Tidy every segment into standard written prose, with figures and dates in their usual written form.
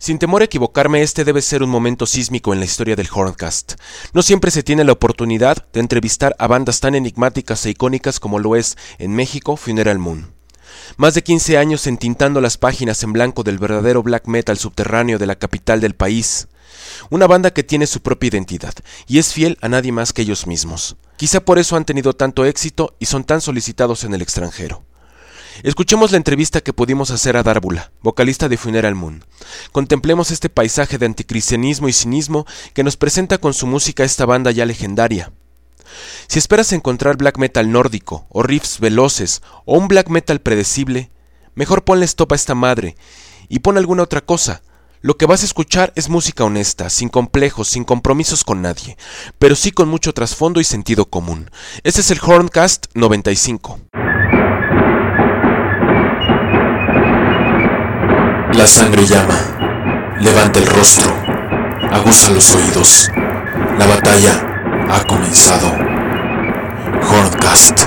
Sin temor a equivocarme, este debe ser un momento sísmico en la historia del Horncast. No siempre se tiene la oportunidad de entrevistar a bandas tan enigmáticas e icónicas como lo es, en México, Funeral Moon. Más de 15 años entintando las páginas en blanco del verdadero black metal subterráneo de la capital del país. Una banda que tiene su propia identidad, y es fiel a nadie más que ellos mismos. Quizá por eso han tenido tanto éxito y son tan solicitados en el extranjero. Escuchemos la entrevista que pudimos hacer a Dárbula, vocalista de Funeral Moon. Contemplemos este paisaje de anticristianismo y cinismo que nos presenta con su música esta banda ya legendaria. Si esperas encontrar black metal nórdico, o riffs veloces, o un black metal predecible, mejor ponle stop a esta madre, y pon alguna otra cosa. Lo que vas a escuchar es música honesta, sin complejos, sin compromisos con nadie, pero sí con mucho trasfondo y sentido común. Este es el Horncast 95. La sangre llama, levanta el rostro, aguza los oídos. La batalla ha comenzado. Horncast.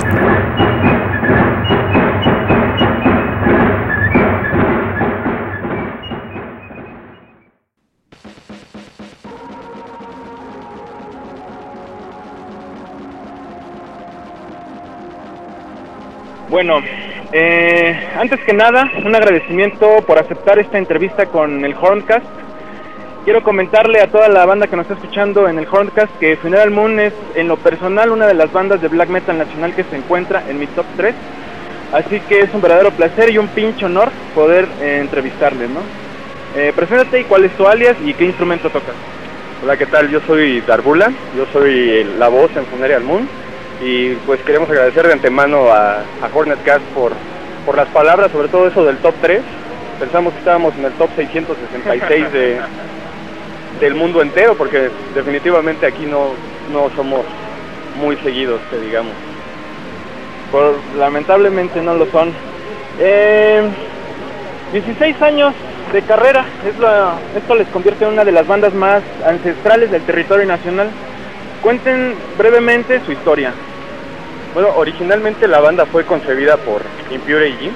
Bueno, antes que nada, un agradecimiento por aceptar esta entrevista con el Horncast. Quiero comentarle a toda la banda que nos está escuchando en el Horncast que Funeral Moon es, en lo personal, una de las bandas de black metal nacional que se encuentra en mi top 3. Así que es un verdadero placer y un pinche honor poder entrevistarle, ¿no? Preséntate y cuál es tu alias y qué instrumento tocas. Hola, ¿qué tal? Yo soy Dárbula, yo soy la voz en Funeral Moon. Y pues queremos agradecer de antemano a Horncast por las palabras, sobre todo eso del top 3. Pensamos que estábamos en el top 666 del mundo entero, porque definitivamente aquí no somos muy seguidos, que digamos. Lamentablemente no lo son. 16 años de carrera, esto les convierte en una de las bandas más ancestrales del territorio nacional. Cuenten brevemente su historia. Bueno, originalmente la banda fue concebida por Impure Jim.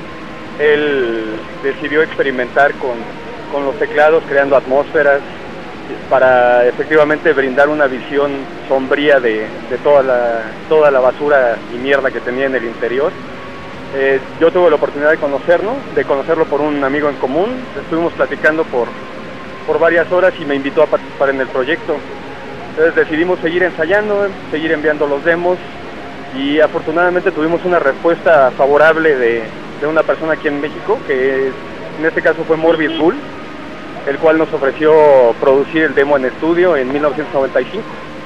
Él decidió experimentar con los teclados, creando atmósferas para efectivamente brindar una visión sombría de toda la basura y mierda que tenía en el interior. Yo tuve la oportunidad de conocerlo por un amigo en común. Estuvimos platicando por varias horas y me invitó a participar en el proyecto. Entonces decidimos seguir ensayando, seguir enviando los demos y afortunadamente tuvimos una respuesta favorable de una persona aquí en México, que en este caso fue Morbid Bull, el cual nos ofreció producir el demo en estudio en 1995.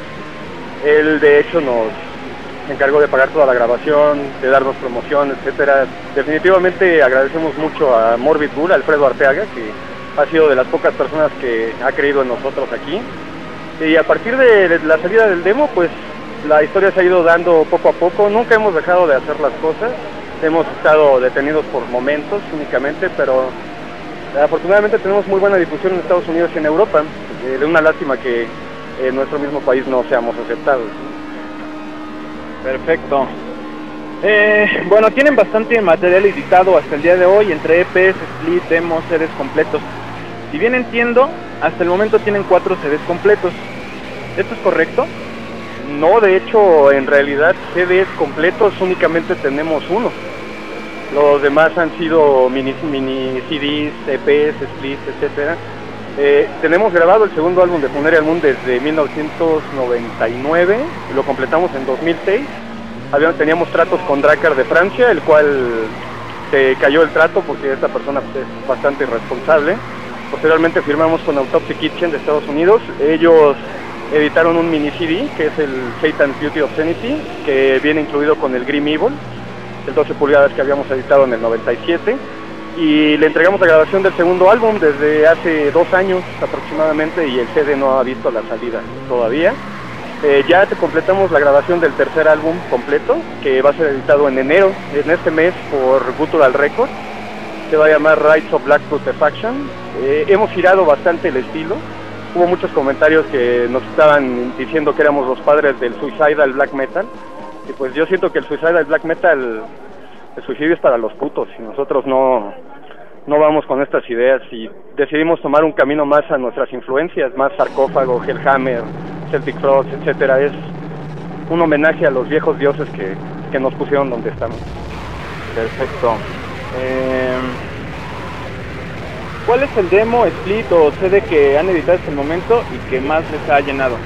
Él de hecho nos encargó de pagar toda la grabación, de darnos promoción, etcétera. Definitivamente agradecemos mucho a Morbid Bull, a Alfredo Arteaga, que ha sido de las pocas personas que ha creído en nosotros aquí. Y a partir de la salida del demo, pues la historia se ha ido dando poco a poco. Nunca hemos dejado de hacer las cosas. Hemos estado detenidos por momentos únicamente, pero afortunadamente tenemos muy buena difusión en Estados Unidos y en Europa. Es una lástima que en nuestro mismo país no seamos aceptados. Perfecto. Bueno, tienen bastante material editado hasta el día de hoy, entre EPs, split, demos, CDs completos. Si bien entiendo, hasta el momento tienen 4 CDs completos. ¿Esto es correcto? No, de hecho, en realidad CDs completos únicamente tenemos uno. Los demás han sido mini CDs, EPs, splits, etcétera. Tenemos grabado el segundo álbum de Funeral Moon desde 1999, lo completamos en 2006. Teníamos tratos con Drakkar de Francia, el cual se cayó el trato porque esta persona es bastante irresponsable. Posteriormente firmamos con Autopsy Kitchen de Estados Unidos. Ellos editaron un mini CD que es el Satan's Beauty Obscenity, que viene incluido con el Grim Evil, el 12 pulgadas que habíamos editado en el 97, y le entregamos la grabación del segundo álbum desde hace 2 años aproximadamente, y el CD no ha visto la salida todavía. Ya te completamos la grabación del tercer álbum completo, que va a ser editado en enero, en este mes, por Guttural Records. Se va a llamar Rites of Black Putrefaction. Hemos girado bastante el estilo. Hubo muchos comentarios que nos estaban diciendo que éramos los padres del suicidal black metal. Y pues yo siento que el suicidal black metal, el suicidio es para los putos, y nosotros no no vamos con estas ideas y decidimos tomar un camino más a nuestras influencias, más Sarcófago, Hellhammer, Celtic Frost, etcétera. Es un homenaje a los viejos dioses que nos pusieron donde estamos. Perfecto. ¿Cuál es el demo, split o CD que han editado hasta el momento y que más les ha llenado?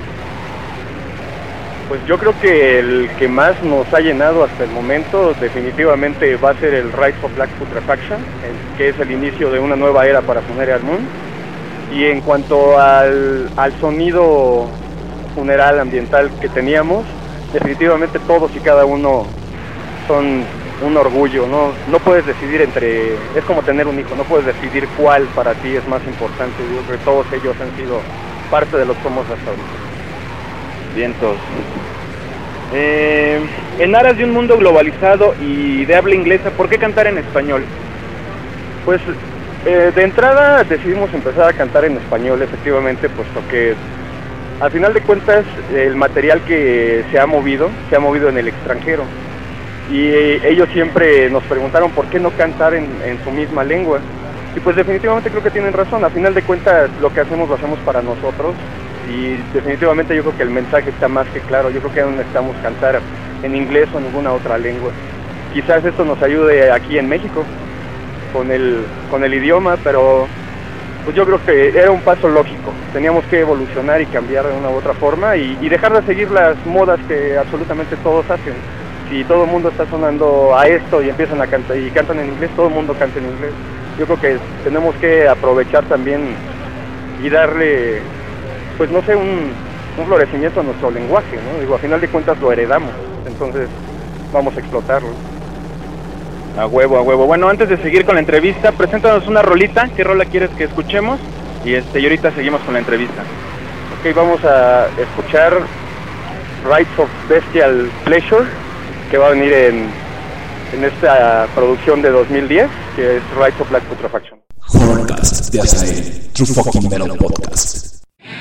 Pues yo creo que el que más nos ha llenado hasta el momento definitivamente va a ser el Rites of Black Putrefaction, que es el inicio de una nueva era para Funeral Moon. Y en cuanto al sonido funeral ambiental que teníamos, definitivamente todos y cada uno son un orgullo, no puedes decidir entre, es como tener un hijo, no puedes decidir cuál para ti es más importante. Yo creo que todos ellos han sido parte de lo que somos hasta ahorita. Vientos. En aras de un mundo globalizado y de habla inglesa, ¿por qué cantar en español? Pues de entrada decidimos empezar a cantar en español, efectivamente, puesto que al final de cuentas el material que se ha movido en el extranjero. Y ellos siempre nos preguntaron por qué no cantar en su misma lengua. Y pues definitivamente creo que tienen razón. A final de cuentas lo que hacemos lo hacemos para nosotros. Y definitivamente yo creo que el mensaje está más que claro. Yo creo que no necesitamos cantar en inglés o en ninguna otra lengua. Quizás esto nos ayude aquí en México con el idioma, pero pues yo creo que era un paso lógico. Teníamos que evolucionar y cambiar de una u otra forma y dejar de seguir las modas que absolutamente todos hacen. Si todo el mundo está sonando a esto y empiezan a cantar y cantan en inglés, todo el mundo canta en inglés. Yo creo que tenemos que aprovechar también y darle, pues no sé, un florecimiento a nuestro lenguaje, ¿no? Digo, a final de cuentas lo heredamos, entonces vamos a explotarlo. A huevo, a huevo. Bueno, antes de seguir con la entrevista, preséntanos una rolita. ¿Qué rola quieres que escuchemos? Y ahorita seguimos con la entrevista. Ok, vamos a escuchar Rites of Bestial Pleasure, que va a venir en esta producción de 2010, que es Rites of Black Putrefaction. Horrorcast de Azael, True Fucking Metal Podcast.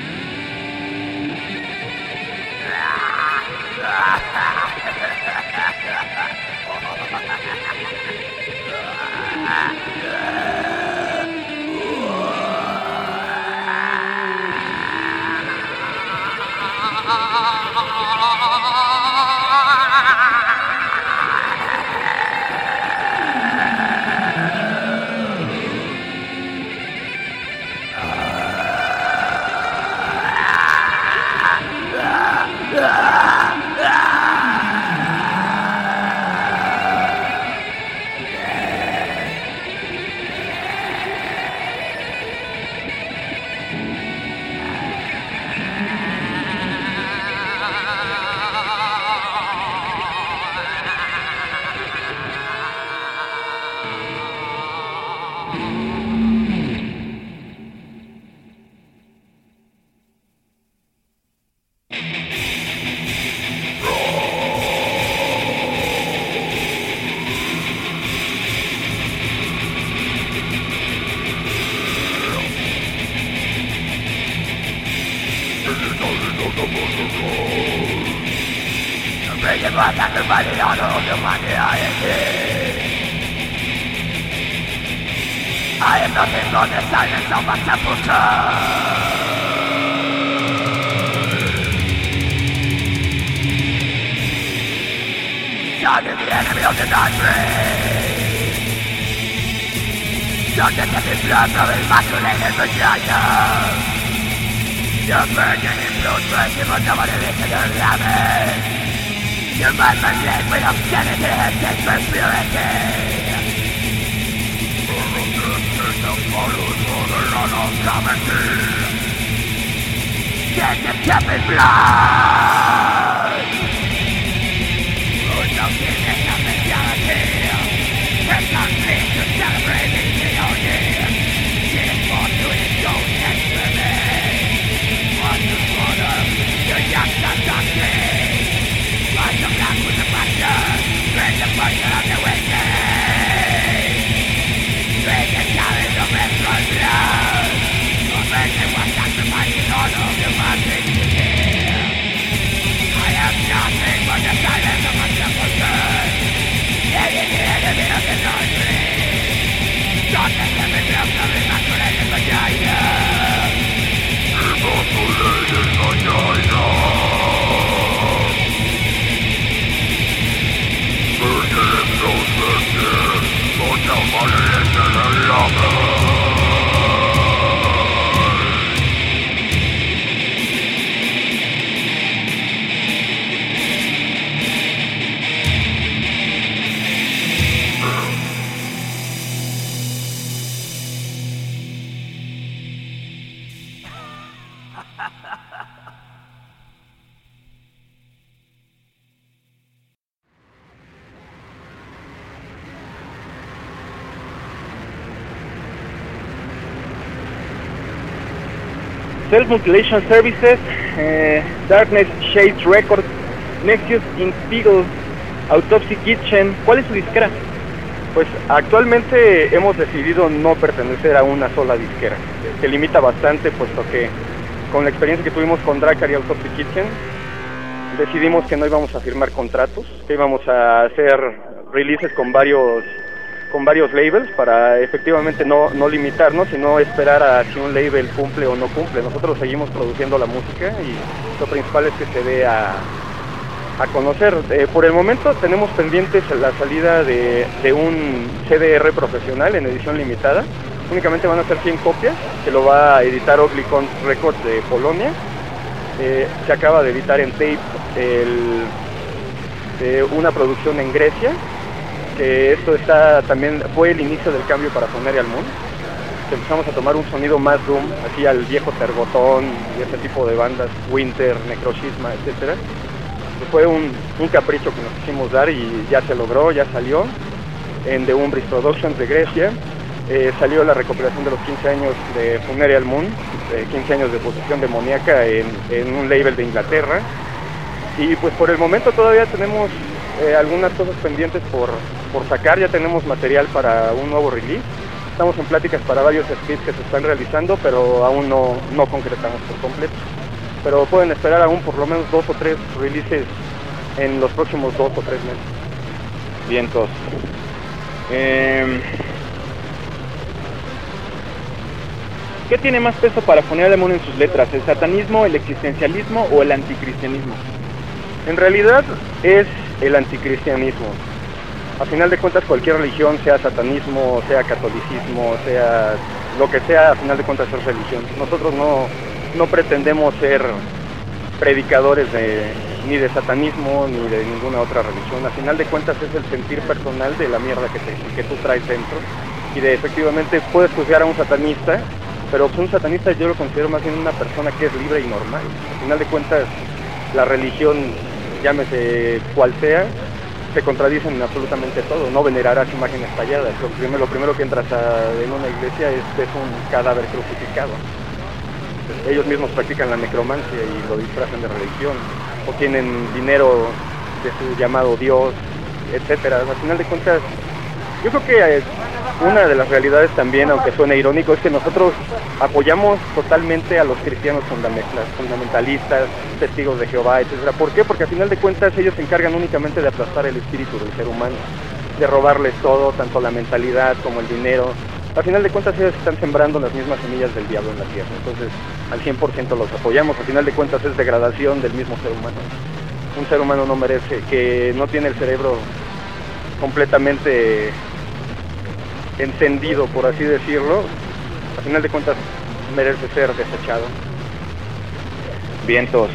I am nothing but the silence of a sepulchre. Son is the enemy of the non-free. Darkness and his blood from immaculate vagina. Your virgin influence mercy for someone who is in your lamest. Your madman leg with obscenity and desperate purity. Get the tepid blood! Who's no business of bestiality? It's not me to celebrate the DOD. She is born to its own excrement. What's the order? You're just a donkey. Rise the black with the factor. Break the fire of the wicked. Break the challenge of menstrual blood. Make it was sacrificing all of humanity here. Self Mutilation Services, Darkness Shades Records, Nexus Inspiegel, Autopsy Kitchen. ¿Cuál es su disquera? Pues actualmente hemos decidido no pertenecer a una sola disquera. Se limita bastante, puesto que con la experiencia que tuvimos con Drakkar y Autopsy Kitchen, decidimos que no íbamos a firmar contratos, que íbamos a hacer releases con varios labels para efectivamente no limitarnos, sino esperar a si un label cumple o no cumple. Nosotros seguimos produciendo la música y lo principal es que se dé a conocer. Por el momento tenemos pendientes la salida de un CDR profesional en edición limitada. Únicamente van a ser 100 copias, que lo va a editar Ugly Records de Polonia. Se acaba de editar en tape una producción en Grecia, que esto también fue el inicio del cambio para Funeral Moon. Empezamos a tomar un sonido más doom, así al viejo Tergotón y ese tipo de bandas, Winter, Necroshisma, etcétera. Fue un capricho que nos quisimos dar y ya se logró, ya salió en The Umbris Productions de Grecia. Salió la recopilación de los 15 años de Funeral Moon, 15 años de Posesión Demoníaca en un label de Inglaterra. Y pues por el momento todavía tenemos algunas cosas pendientes por sacar. Ya tenemos material para un nuevo release. Estamos en pláticas para varios splits que se están realizando, pero aún no concretamos por completo. Pero pueden esperar aún por lo menos 2 o 3 releases en los próximos 2 o 3 meses. Vientos. ¿Qué tiene más peso para Funeral Moon en sus letras? ¿El satanismo, el existencialismo o el anticristianismo? En realidad es el anticristianismo. A final de cuentas, cualquier religión, sea satanismo, sea catolicismo, sea lo que sea, a final de cuentas es religión. Nosotros no pretendemos ser predicadores ni de satanismo ni de ninguna otra religión. A final de cuentas es el sentir personal de la mierda que tú traes dentro, y efectivamente puedes juzgar a un satanista, pero un satanista yo lo considero más bien una persona que es libre y normal. A final de cuentas la religión, llámese cual sea, se contradicen en absolutamente todo. No venerarás imágenes talladas. Lo primero que entras en una iglesia es un cadáver crucificado. Ellos mismos practican la necromancia y lo disfrazan de religión, o tienen dinero de su llamado Dios, etcétera. Al final de cuentas, yo creo que una de las realidades también, aunque suene irónico, es que nosotros apoyamos totalmente a los cristianos fundamentalistas, testigos de Jehová, etcétera. ¿Por qué? Porque al final de cuentas ellos se encargan únicamente de aplastar el espíritu del ser humano, de robarles todo, tanto la mentalidad como el dinero. Al final de cuentas ellos están sembrando las mismas semillas del diablo en la tierra. Entonces al 100% los apoyamos. Al final de cuentas es degradación del mismo ser humano. Un ser humano no merece, que no tiene el cerebro completamente encendido, por así decirlo, al final de cuentas merece ser desechado. Vientos.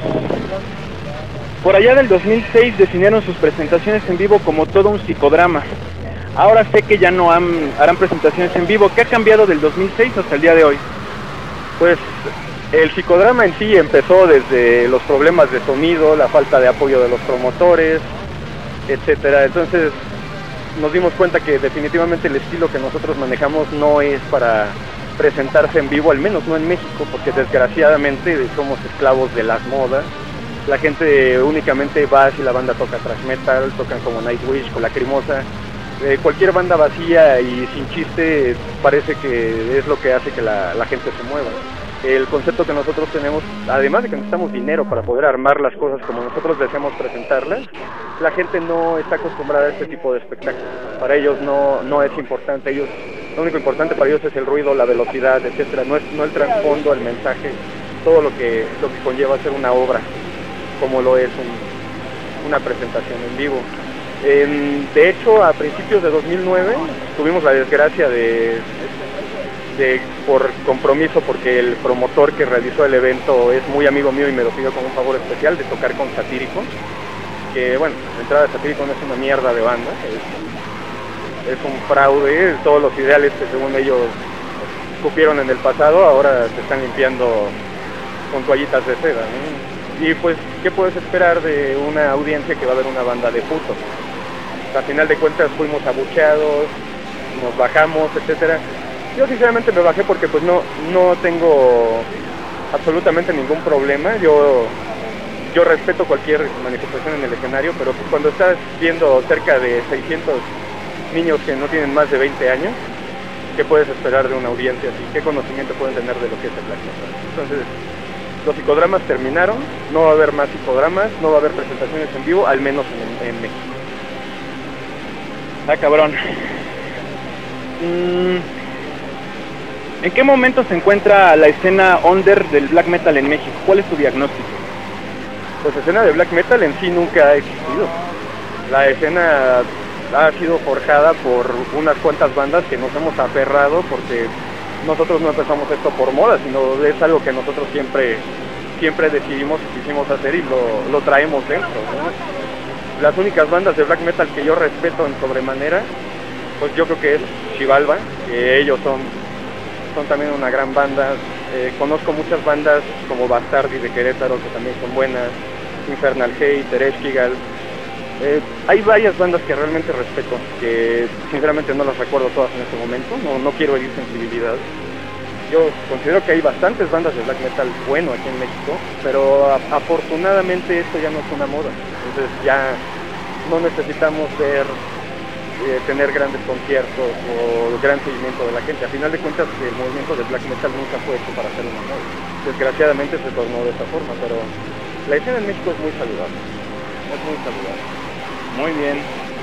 Por allá del 2006 definieron sus presentaciones en vivo como todo un psicodrama. Ahora sé que ya no harán presentaciones en vivo. ¿Qué ha cambiado del 2006 hasta el día de hoy? Pues el psicodrama en sí empezó desde los problemas de sonido, la falta de apoyo de los promotores, etcétera. Entonces nos dimos cuenta que definitivamente el estilo que nosotros manejamos no es para presentarse en vivo, al menos no en México, porque desgraciadamente somos esclavos de las modas. La gente únicamente va si la banda toca thrash metal, tocan como Nightwish, con Lacrimosa. Cualquier banda vacía y sin chiste parece que es lo que hace que la gente se mueva. El concepto que nosotros tenemos, además de que necesitamos dinero para poder armar las cosas como nosotros deseamos presentarlas, la gente no está acostumbrada a este tipo de espectáculos. Para ellos no es importante. Lo único importante para ellos es el ruido, la velocidad, etcétera. No el trasfondo, el mensaje, todo lo que conlleva hacer una obra, como lo es una presentación en vivo. De hecho, a principios de 2009 tuvimos la desgracia de por compromiso, porque el promotor que realizó el evento es muy amigo mío y me lo pidió como un favor especial, de tocar con Satírico, que bueno, la entrada de Satírico no es una mierda de banda, es un fraude. Todos los ideales que según ellos cupieron en el pasado ahora se están limpiando con toallitas de seda, ¿no? Y pues, ¿qué puedes esperar de una audiencia que va a ver una banda de putos? A final de cuentas fuimos abucheados, nos bajamos, etcétera. Yo sinceramente me bajé porque pues no tengo absolutamente ningún problema. Yo respeto cualquier manifestación en el escenario, pero pues cuando estás viendo cerca de 600 niños que no tienen más de 20 años, ¿qué puedes esperar de una audiencia así? ¿Qué conocimiento pueden tener de lo que es el black metal? Entonces, los psicodramas terminaron, no va a haber más psicodramas, no va a haber presentaciones en vivo, al menos en México. Ah, cabrón. ¿En qué momento se encuentra la escena under del black metal en México? ¿Cuál es tu diagnóstico? Pues la escena de black metal en sí nunca ha existido. La escena ha sido forjada por unas cuantas bandas que nos hemos aferrado porque nosotros no empezamos esto por moda, sino es algo que nosotros siempre decidimos y quisimos hacer y lo traemos dentro, ¿no? Las únicas bandas de black metal que yo respeto en sobremanera, pues yo creo que es Xibalba, que ellos son también una gran banda. Conozco muchas bandas como Bastardi de Querétaro, que también son buenas, Infernal Hate, Ereshkigal. Hay varias bandas que realmente respeto, que sinceramente no las recuerdo todas en este momento, no quiero herir sensibilidad. Yo considero que hay bastantes bandas de black metal bueno aquí en México, pero afortunadamente esto ya no es una moda, entonces ya no necesitamos tener grandes conciertos o gran seguimiento de la gente. A final de cuentas, el movimiento del black metal nunca fue hecho para hacer una moda. Desgraciadamente se tornó de esa forma, pero la escena en México es muy saludable. Es muy saludable. Muy bien.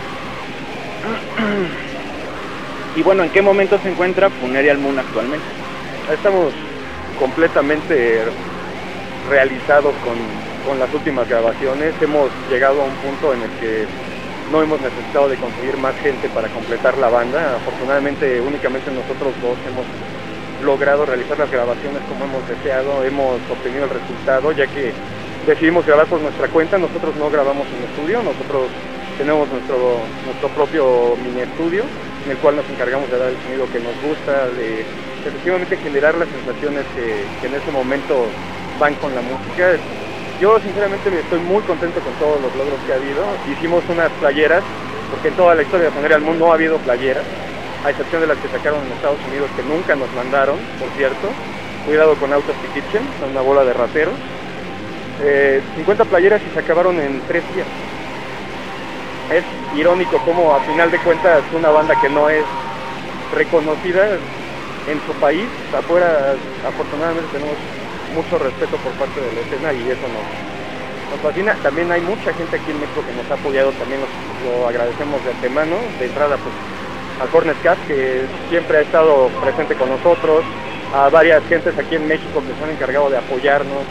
Y bueno, ¿en qué momento se encuentra Funeral Moon actualmente? Estamos completamente realizados con las últimas grabaciones. Hemos llegado a un punto en el que no hemos necesitado de conseguir más gente para completar la banda. Afortunadamente, únicamente nosotros dos hemos logrado realizar las grabaciones como hemos deseado. Hemos obtenido el resultado, ya que decidimos grabar por nuestra cuenta. Nosotros no grabamos en estudio, nosotros tenemos nuestro propio mini estudio, en el cual nos encargamos de dar el sonido que nos gusta, de efectivamente generar las sensaciones que en ese momento van con la música. Yo sinceramente estoy muy contento con todos los logros que ha habido. Hicimos unas playeras, porque en toda la historia de Funeral Moon no ha habido playeras, a excepción de las que sacaron en Estados Unidos, que nunca nos mandaron, por cierto. Cuidado con Out of the Kitchen, son una bola de rateros. 50 playeras y se acabaron en 3 días. Es irónico como a final de cuentas una banda que no es reconocida en su país, afuera afortunadamente tenemos mucho respeto por parte de la escena y eso nos fascina. También hay mucha gente aquí en México que nos ha apoyado, también lo agradecemos de antemano. De entrada pues a Hornet Cat, que siempre ha estado presente con nosotros, a varias gentes aquí en México que se han encargado de apoyarnos,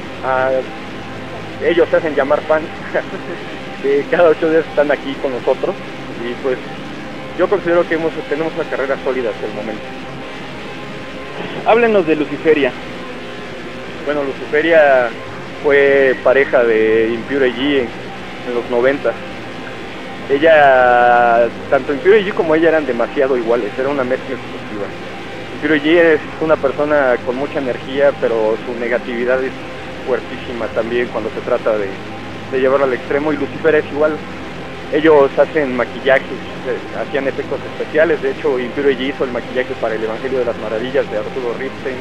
ellos se hacen llamar fans, que cada 8 días están aquí con nosotros y pues yo considero que tenemos una carrera sólida hasta el momento. Háblenos de Luciferia. Bueno, Luciferia fue pareja de Impure G en los 90. Ella, tanto Impure G como ella eran demasiado iguales, era una mezcla explosiva. Impure G es una persona con mucha energía, pero su negatividad es fuertísima también cuando se trata de llevarlo al extremo, y Lucifer es igual. Ellos hacen maquillajes, hacían efectos especiales. De hecho, Impure G hizo el maquillaje para el Evangelio de las Maravillas de Arturo Ripstein.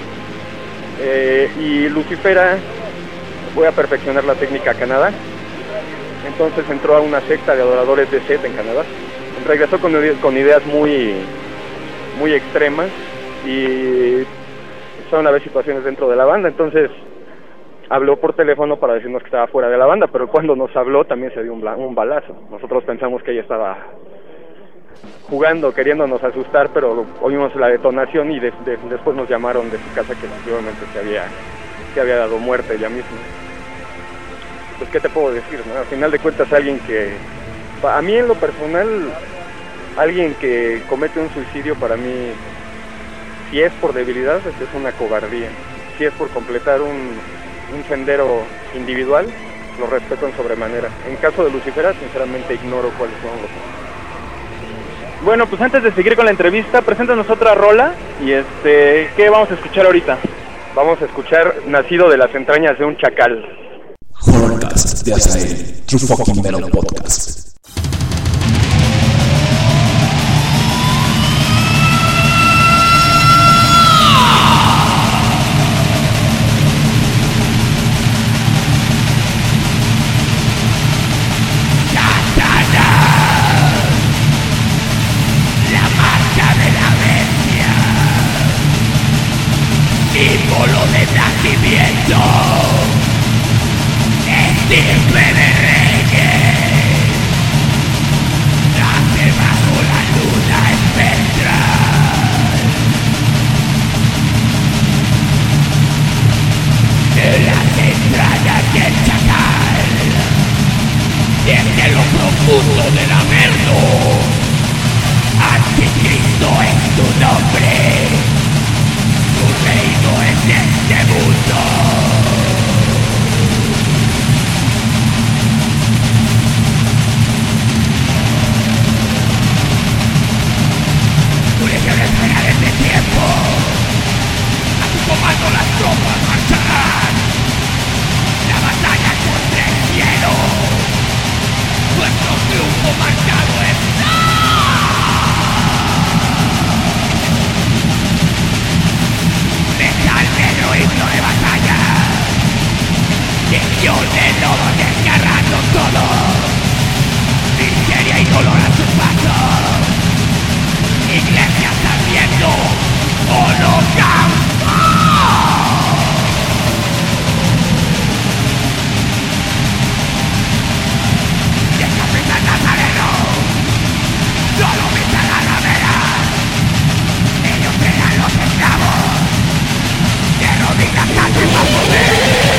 Y Lucifera fue a perfeccionar la técnica a Canadá. Entonces entró a una secta de adoradores de Set en Canadá. Regresó con ideas muy extremas y empezaron a haber situaciones dentro de la banda. Entonces habló por teléfono para decirnos que estaba fuera de la banda, pero cuando nos habló también se dio un balazo. Nosotros pensamos que ella estaba jugando, queriéndonos asustar, pero oímos la detonación y después nos llamaron de su casa que efectivamente se había dado muerte ella misma. Pues qué te puedo decir, ¿no? Al final de cuentas alguien que, a mí en lo personal, alguien que comete un suicidio para mí, si es por debilidad, es una cobardía. Si es por completar un sendero individual, lo respeto en sobremanera. En caso de Lucifera, sinceramente ignoro cuáles son los... Bueno, pues antes de seguir con la entrevista, preséntanos otra rola y ¿qué vamos a escuchar ahorita? Vamos a escuchar Nacido de las entrañas de un chacal. Horrorcast de Azael, True Fucking Metal Podcast. signo de nacimiento, estirpe de reggae, nace bajo la luna espectral de las entrañas del chacal, desde lo profundo del averno. Anticristo es tu nombre, tu reino es este mundo. Tu legión espera desde tiempo, a tu comando las tropas marcharán. La batalla contra el cielo, nuestro triunfo marcado está. Metal negro, himno de batalla, legión de lobos desgarrando todo, miseria y dolor a sus pasos, iglesias ardiendo, holocausto. Y el capitán Nazareno solo misa la ramera, ellos eran los esclavos. Rodillas casi más poder.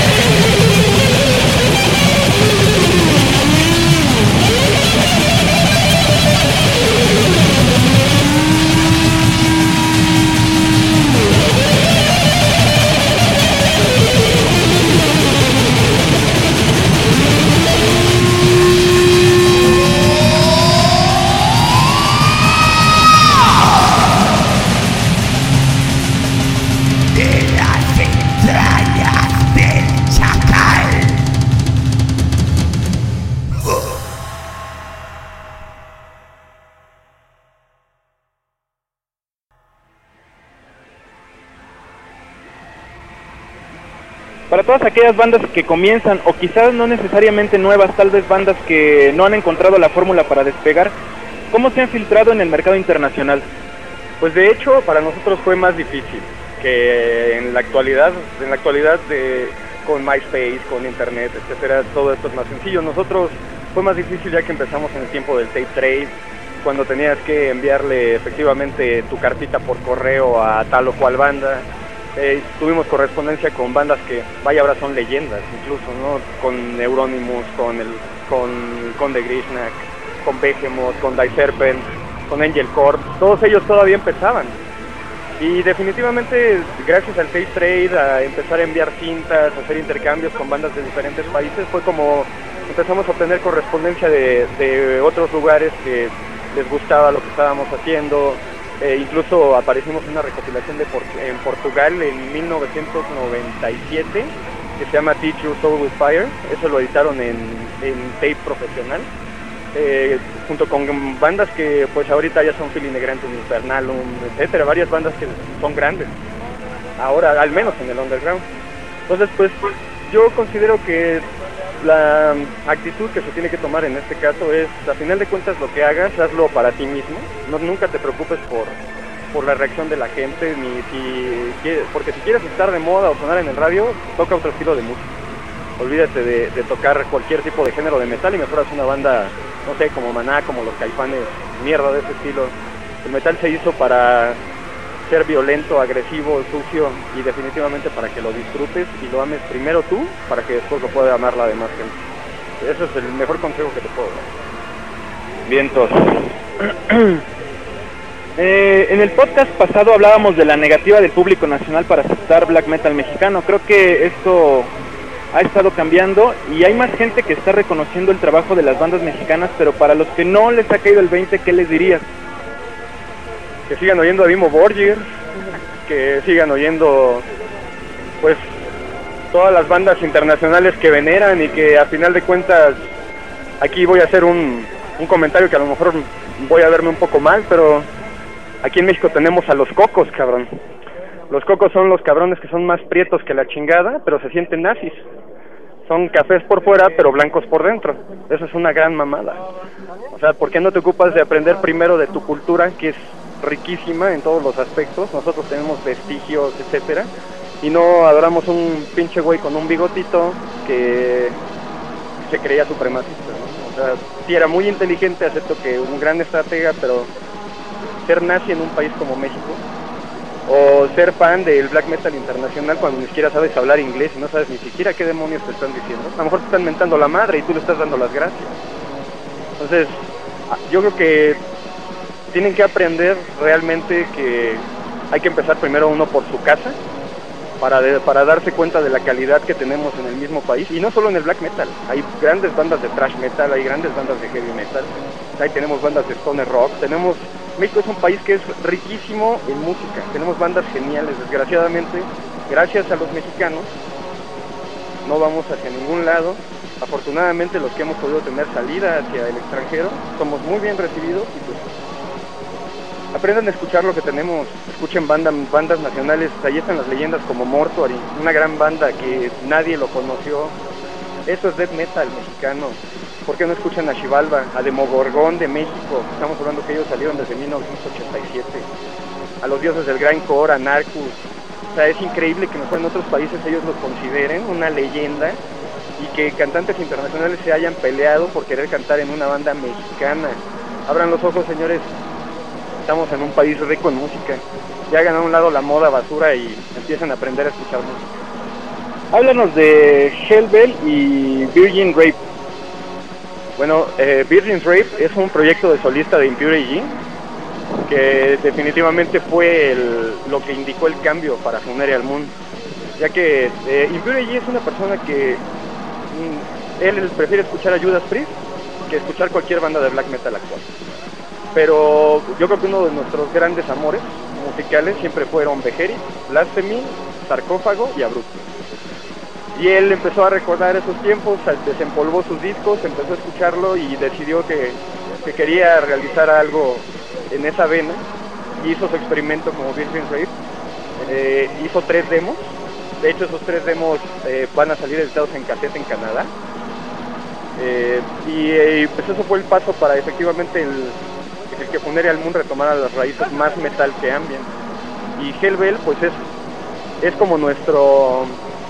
Para todas aquellas bandas que comienzan, o quizás no necesariamente nuevas, tal vez bandas que no han encontrado la fórmula para despegar, ¿cómo se han filtrado en el mercado internacional? Pues de hecho para nosotros fue más difícil que en la actualidad con MySpace, con internet, etcétera, todo esto es más sencillo. Nosotros fue más difícil ya que empezamos en el tiempo del tape trade, cuando tenías que enviarle efectivamente tu cartita por correo a tal o cual banda. Tuvimos correspondencia con bandas que, vaya, ahora son leyendas incluso, ¿no? Con Euronymous, con The Grishnak, con Behemoth, con Die Serpent, con Angel Corp, todos ellos todavía empezaban. Y definitivamente, gracias al tape trade, a empezar a enviar cintas, a hacer intercambios con bandas de diferentes países, fue como empezamos a obtener correspondencia de otros lugares que les gustaba lo que estábamos haciendo. Incluso aparecimos en una recopilación en Portugal en 1997 que se llama Teach Your Soul with Fire. Eso lo editaron en tape profesional, junto con bandas que pues ahorita ya son Filinegrantum, Infernalum, etcétera, varias bandas que son grandes ahora, al menos en el underground. Entonces pues yo considero que la actitud que se tiene que tomar en este caso es, a final de cuentas, lo que hagas, hazlo para ti mismo. Nunca te preocupes por la reacción de la gente, porque si quieres estar de moda o sonar en el radio, toca otro estilo de música. Olvídate de tocar cualquier tipo de género de metal y mejor haz una banda, no sé, como Maná, como los Caifanes, mierda de ese estilo. El metal se hizo para ser violento, agresivo, sucio, y definitivamente para que lo disfrutes y lo ames primero tú, para que después lo pueda amar la demás gente. Ese es el mejor consejo que te puedo dar. Vientos. En el podcast pasado hablábamos de la negativa del público nacional para aceptar black metal mexicano. Creo que esto ha estado cambiando y hay más gente que está reconociendo el trabajo de las bandas mexicanas, pero para los que no les ha caído el 20, ¿qué les dirías? Que sigan oyendo a Dimmu Borgir, que sigan oyendo pues todas las bandas internacionales que veneran, y que a final de cuentas, aquí voy a hacer un comentario que a lo mejor voy a verme un poco mal, pero aquí en México tenemos a los cocos, cabrón. Los cocos son los cabrones que son más prietos que la chingada, pero se sienten nazis. Son cafés por fuera, pero blancos por dentro. Eso es una gran mamada. O sea, ¿por qué no te ocupas de aprender primero de tu cultura, que es riquísima en todos los aspectos? Nosotros tenemos vestigios, etcétera, y no adoramos un pinche güey con un bigotito que se creía supremacista, ¿no? O sea, sí era muy inteligente, acepto que un gran estratega, pero ser nazi en un país como México, o ser fan del black metal internacional cuando ni siquiera sabes hablar inglés y no sabes ni siquiera qué demonios te están diciendo. A lo mejor te están mentando la madre y tú le estás dando las gracias. Entonces, yo creo que tienen que aprender realmente que hay que empezar primero uno por su casa para darse cuenta de la calidad que tenemos en el mismo país, y no solo en el black metal. Hay grandes bandas de thrash metal, hay grandes bandas de heavy metal, ahí tenemos bandas de stoner rock, México es un país que es riquísimo en música, tenemos bandas geniales. Desgraciadamente, gracias a los mexicanos, no vamos hacia ningún lado. Afortunadamente, los que hemos podido tener salida hacia el extranjero, somos muy bien recibidos, y pues aprendan a escuchar lo que tenemos, escuchen bandas nacionales. Ahí están las leyendas como Mortuary, una gran banda que nadie lo conoció. Eso es death metal mexicano. ¿Por qué no escuchan a Xibalba, a Demogorgón de México? Estamos hablando que ellos salieron desde 1987. A los dioses del grindcore, a Narcus. O sea, es increíble que mejor en otros países ellos los consideren una leyenda, y que cantantes internacionales se hayan peleado por querer cantar en una banda mexicana. Abran los ojos, señores. Estamos en un país rico en música. Ya hagan a un lado la moda basura y empiezan a aprender a escuchar música. Háblanos de Hellbell y Virgin Rape. Bueno, Virgin Rape es un proyecto de solista de Impure G, que definitivamente fue lo que indicó el cambio para Funeral Moon, ya que Impure G es una persona que él prefiere escuchar a Judas Priest que escuchar cualquier banda de black metal actual. Pero yo creo que uno de nuestros grandes amores musicales siempre fueron Beherit, Blasphemy, Sarcófago y Abrupto. Y él empezó a recordar esos tiempos, desempolvó sus discos, empezó a escucharlo y decidió que quería realizar algo en esa vena, y hizo su experimento como Virgin Rape. Hizo 3 demos. De hecho, esos 3 demos van a salir editados en cassette en Canadá. Pues eso fue el paso para efectivamente el que Funeral Moon retomara las raíces más metal que ambient. Y Hellbell pues es como nuestro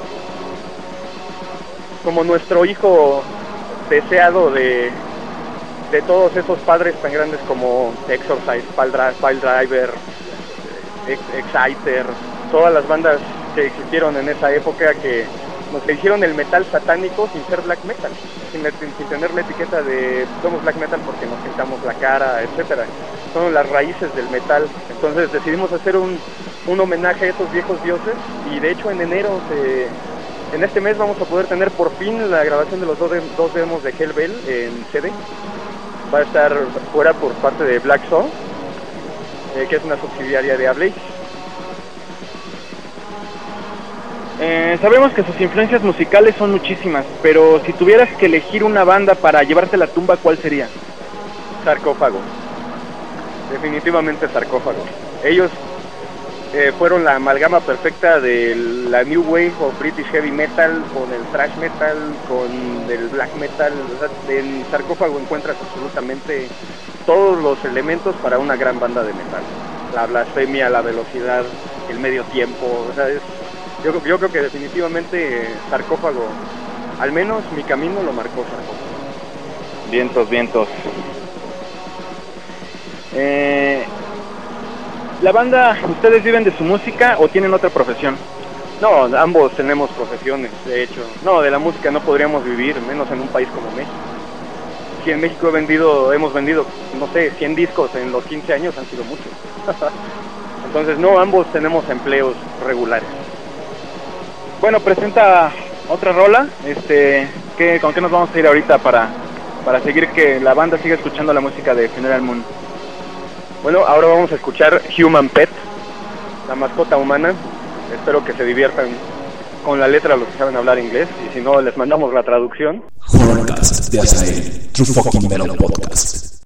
hijo deseado de todos esos padres tan grandes como Exorcise, Piledriver, Exciter, todas las bandas que existieron en esa época que nos hicieron el metal satánico sin ser black metal, sin tener la etiqueta de somos black metal porque nos pintamos la cara, etcétera. Son las raíces del metal. Entonces decidimos hacer un homenaje a esos viejos dioses, y de hecho en enero, en este mes, vamos a poder tener por fin la grabación de los dos demos de Hellbell en CD. Va a estar fuera por parte de Black Soul, que es una subsidiaria de Ablaze. Sabemos que sus influencias musicales son muchísimas, pero si tuvieras que elegir una banda para llevarte a la tumba, ¿cuál sería? Sarcófago. Definitivamente Sarcófago. Ellos fueron la amalgama perfecta de la New Wave o British Heavy Metal con el thrash metal, con el black metal. O sea, en Sarcófago encuentras absolutamente todos los elementos para una gran banda de metal. La blasfemia, la velocidad, el medio tiempo. O sea, yo creo que definitivamente Sarcófago, al menos mi camino lo marcó Sarcófago. Vientos. ¿La banda, ustedes viven de su música o tienen otra profesión? No, ambos tenemos profesiones, de hecho. No, de la música no podríamos vivir, menos en un país como México. Si en México hemos vendido, no sé, 100 discos en los 15 años, han sido muchos. Entonces, no, ambos tenemos empleos regulares. Bueno, presenta otra rola. ¿Con qué nos vamos a ir ahorita para seguir que la banda siga escuchando la música de Funeral Moon? Bueno, ahora vamos a escuchar Human Pet, la mascota humana. Espero que se diviertan con la letra los que saben hablar inglés, y si no, les mandamos la traducción. Horrorcast de Azael, True Fucking Metal Podcast.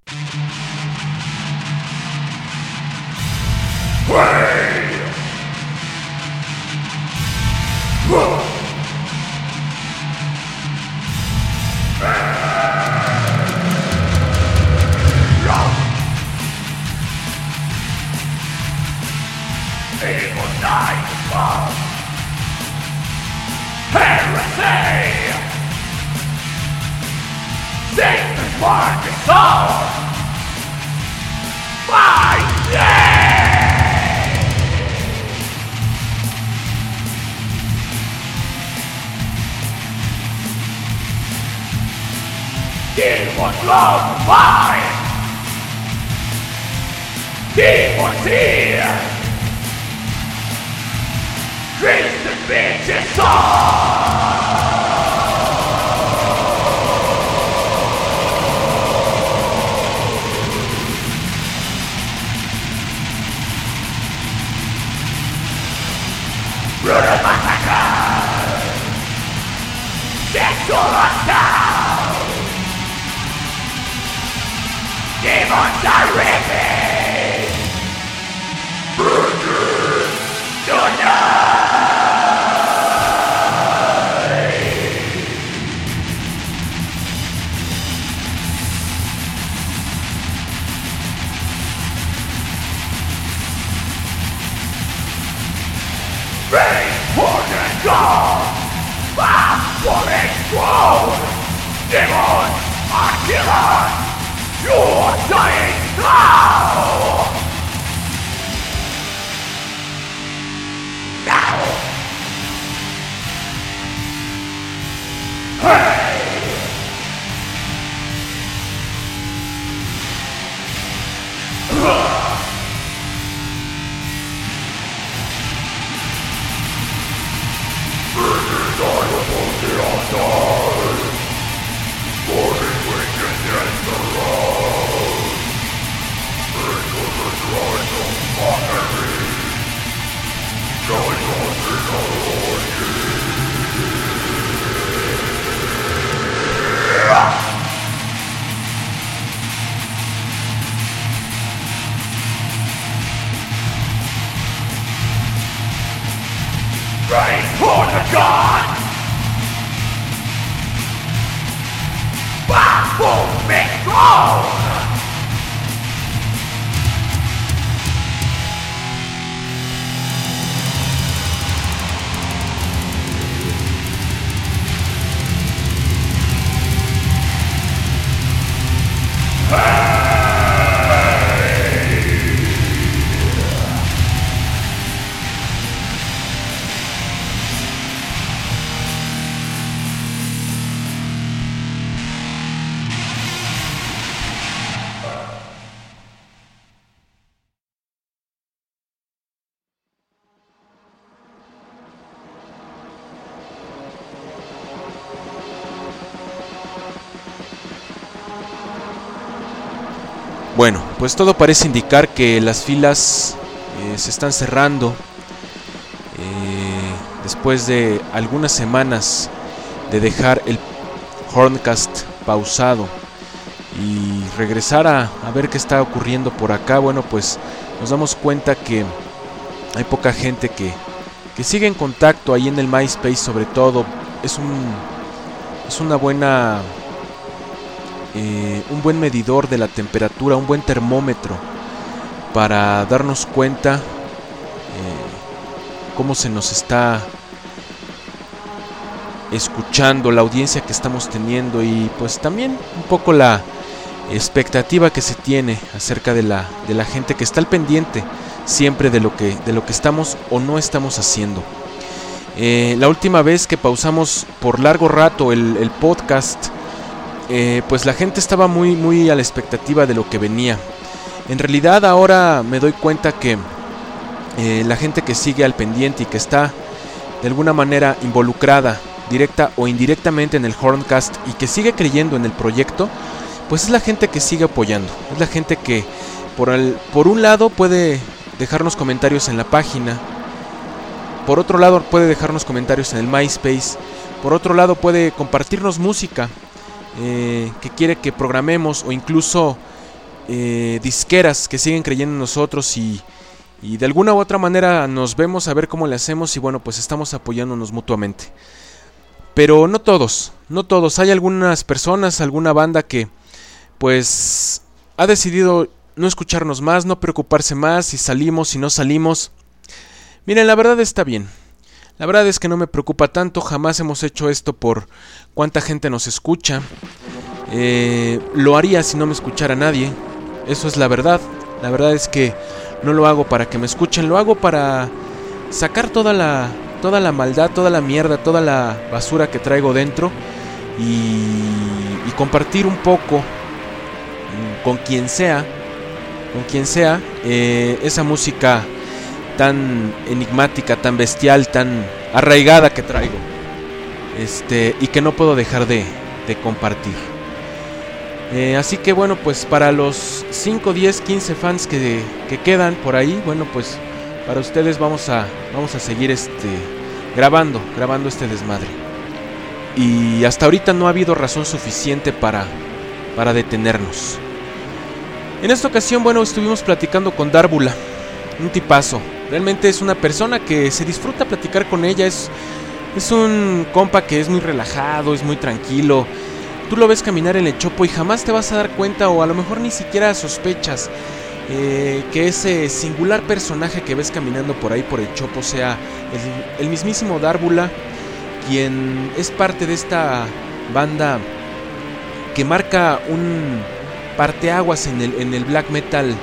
People die to fall. see. Sing the fucking song. My name. Demons love the body. Demons here. Tristan bitches on. Brutal massacre. Sexual assault. Demons are ripping. Burgers tonight. Ready for the dawn. Fast for explode. Demons are killers. You're dying now. Now. Hey. Ready for the dawn! Back for me throne! Bueno, pues todo parece indicar que las filas se están cerrando después de algunas semanas de dejar el Horncast pausado y regresar a ver qué está ocurriendo por acá. Bueno, pues nos damos cuenta que hay poca gente que sigue en contacto ahí en el MySpace. Sobre todo es una buena un buen medidor de la temperatura, un buen termómetro para darnos cuenta cómo se nos está escuchando, la audiencia que estamos teniendo y pues también un poco la expectativa que se tiene acerca de la gente que está al pendiente siempre de lo que estamos o no estamos haciendo. La última vez que pausamos por largo rato el podcast, pues la gente estaba muy a la expectativa de lo que venía. En realidad ahora me doy cuenta que la gente que sigue al pendiente y que está de alguna manera involucrada, directa o indirectamente en el Horncast y que sigue creyendo en el proyecto, pues es la gente que sigue apoyando. Es la gente que por un lado puede dejarnos comentarios en la página, por otro lado puede dejarnos comentarios en el MySpace, por otro lado puede compartirnos música que quiere que programemos, o incluso disqueras que siguen creyendo en nosotros y de alguna u otra manera nos vemos a ver cómo le hacemos y bueno, pues estamos apoyándonos mutuamente. Pero no todos, hay algunas personas, alguna banda que pues ha decidido no escucharnos más, no preocuparse más si salimos, si no salimos. Miren, la verdad está bien. La verdad es que no me preocupa tanto, jamás hemos hecho esto por cuánta gente nos escucha. Lo haría si no me escuchara nadie, eso es la verdad. La verdad es que no lo hago para que me escuchen, lo hago para sacar toda la maldad, toda la mierda, toda la basura que traigo dentro y compartir un poco con quien sea esa música tan enigmática, tan bestial, tan arraigada que traigo, y que no puedo dejar de compartir. Así que bueno, pues para los 5, 10, 15 fans que quedan por ahí, bueno, pues para ustedes vamos a seguir grabando este desmadre. Y hasta ahorita no ha habido razón suficiente para detenernos. En esta ocasión, bueno, estuvimos platicando con Dárbula, un tipazo. Realmente es una persona que se disfruta platicar con ella. Es un compa que es muy relajado, es muy tranquilo. Tú lo ves caminar en el Chopo y jamás te vas a dar cuenta, o a lo mejor ni siquiera sospechas que ese singular personaje que ves caminando por ahí por el Chopo sea el mismísimo Dárbula, quien es parte de esta banda que marca un parteaguas en el black metal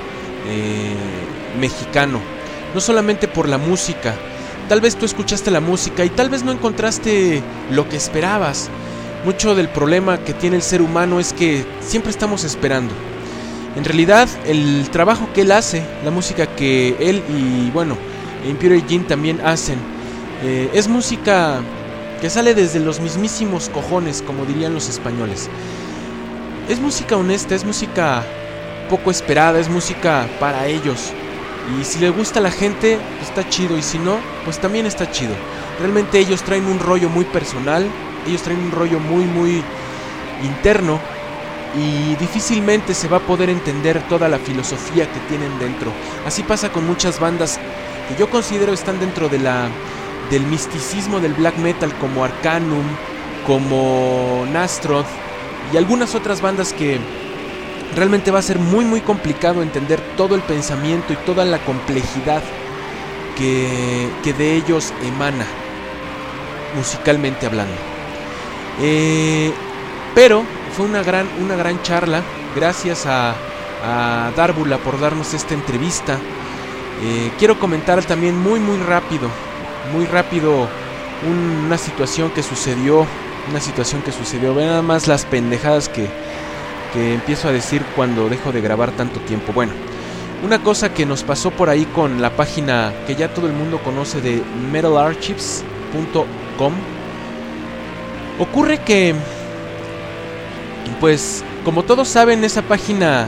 mexicano. No solamente por la música, tal vez tú escuchaste la música y tal vez no encontraste lo que esperabas. Mucho del problema que tiene el ser humano es que siempre estamos esperando. En realidad, el trabajo que él hace, la música que él y, bueno, Impure Gin también hacen, es música que sale desde los mismísimos cojones, como dirían los españoles. Es música honesta, es música poco esperada, es música para ellos. Y si le gusta a la gente, pues está chido, y si no, pues también está chido. Realmente ellos traen un rollo muy personal, ellos traen un rollo muy, muy interno, y difícilmente se va a poder entender toda la filosofía que tienen dentro. Así pasa con muchas bandas que yo considero están dentro de del misticismo del black metal, como Arcanum, como Nastroth y algunas otras bandas que realmente va a ser muy muy complicado entender todo el pensamiento y toda la complejidad que de ellos emana, musicalmente hablando. Pero fue una gran charla. Gracias a Dárbula por darnos esta entrevista. Quiero comentar también muy rápido una situación que sucedió. Ve nada más las pendejadas que empiezo a decir cuando dejo de grabar tanto tiempo. Bueno, una cosa que nos pasó por ahí con la página que ya todo el mundo conoce de metalarchives.com. Ocurre que, pues, como todos saben, esa página